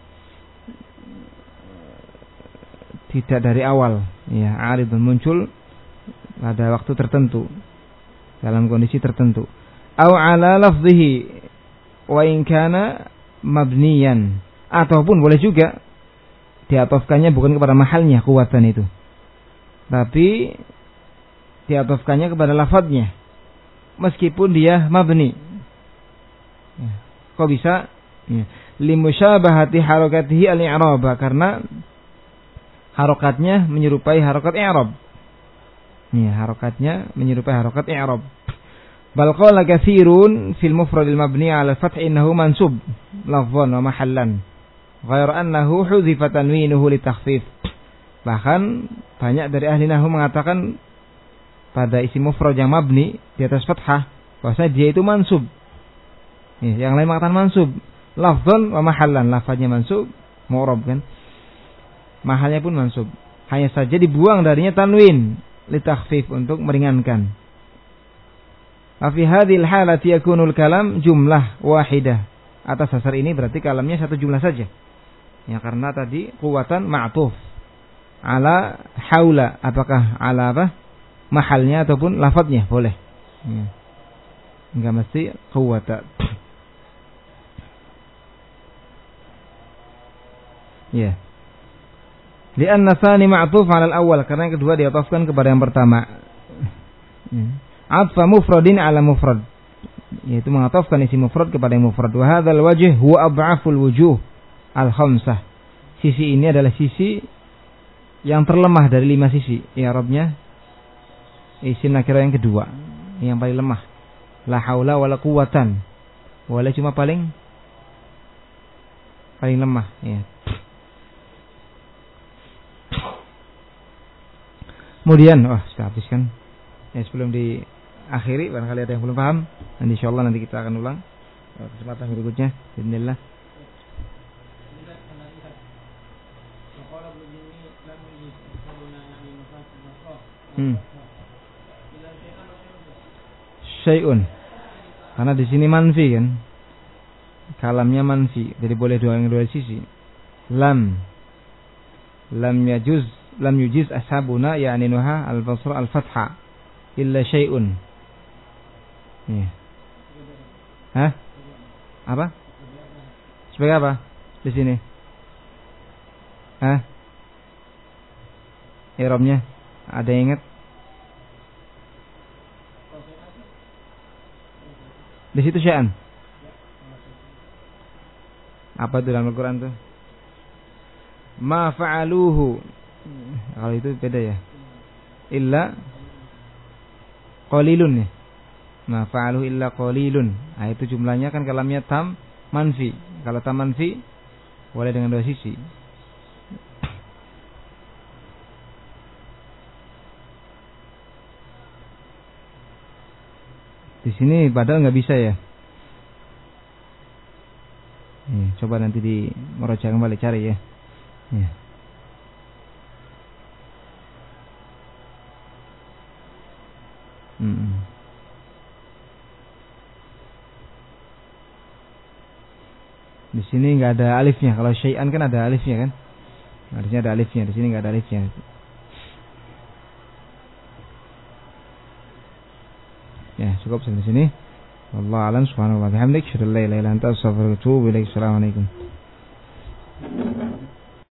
tidak dari awal. Ya, aridun muncul pada waktu tertentu, dalam kondisi tertentu. Au ala lafzihi wa in kana mabniyan, ataupun boleh juga diatofkannya bukan kepada mahalnya quwwatan itu, tapi diatofkannya kepada lafadznya meskipun dia mabni. Ya. Kok bisa? Ya. Limusyabahati harakatihi al-i'rab, karena harokatnya menyerupai harokat i'rab. Nih, harokatnya menyerupai harokat i'rab. Bal qala katsirun fil mufradil mabni 'ala al-fath innahu mansub lafdhan wa mahallan. Ghairu annahu hudzifa tanwinuhu litakhfif. Bahkan banyak dari ahli nahwu mengatakan pada isim mufrad yang mabni di atas fathah bahwasanya dia itu mansub. Nih, yang lain mengatakan mansub lafdhan wa mahallan, lafadznya mansub, mu'rab kan. Mahalnya pun mansub. Hanya saja dibuang darinya tanwin litakhfif untuk meringankan. Fa fi hadhil halati yakunul kalam jumlah wahidah. Atas dasar ini berarti kalamnya satu jumlah saja. Ya karena tadi quwatan ma'tuf ala haula, apakah ala apa? Mahalnya ataupun lafadznya boleh. Ya. Enggak mesti quwata. Ya. Lianna tsani ma'tuf 'ala al-awwal, karena yang kedua diatofkan kepada yang pertama. Ya. Atfa mufradin 'ala mufrad, yaitu mengatofkan isi mufrad kepada yang mufrad. Wa hadzal wajh huwa adhaful wujuh al-khamsah. Sisi ini adalah sisi yang terlemah dari lima sisi. I'rabnya isim nakirah yang kedua, yang paling lemah. La haula wala quwatan. Wala cuma paling paling lemah, ya. Kemudian, wah, sudah habis kan? Ya, sebelum diakhiri, barangkali ada yang belum paham, nanti insyaallah nanti kita akan ulang kesempatan berikutnya. Bismillah. Hmm. Syai'un. Karena di sini manfi kan. Kalamnya manfi, jadi boleh dua yang dua sisi. Lam. Lam yajuz, lam yujiz ashabuna ya'ni nuha al-basra al-fatha illa syai'un. Iya. Hah? Apa? Sebagai apa? Di sini. Hah? I'rabnya ada yang ingat? Di situ syai'an. Apa itu dalam Al-Quran tuh? Ma fa'aluhu. Kalau itu beda ya. Illa qalilun ya. Ma fa'aluhu illa qalilun. Nah, itu jumlahnya kan kalamnya tam manfi. Kalau tam manfi boleh dengan dua sisi. Di sini padahal nggak bisa ya. Nih, coba nanti di murojaah kembali cari ya. Ya. Hmm. Di sini nggak ada alifnya. Kalau syai'an kan ada alifnya kan. Harusnya ada alifnya. Di sini nggak ada alifnya. Ya, cukup sampai sini. Wallahu a'lam, subhanallahi wa bihamdihi, asyhadu an la ilaha illa anta, astaghfiruka wa atubu ilaik. Assalamualaikum.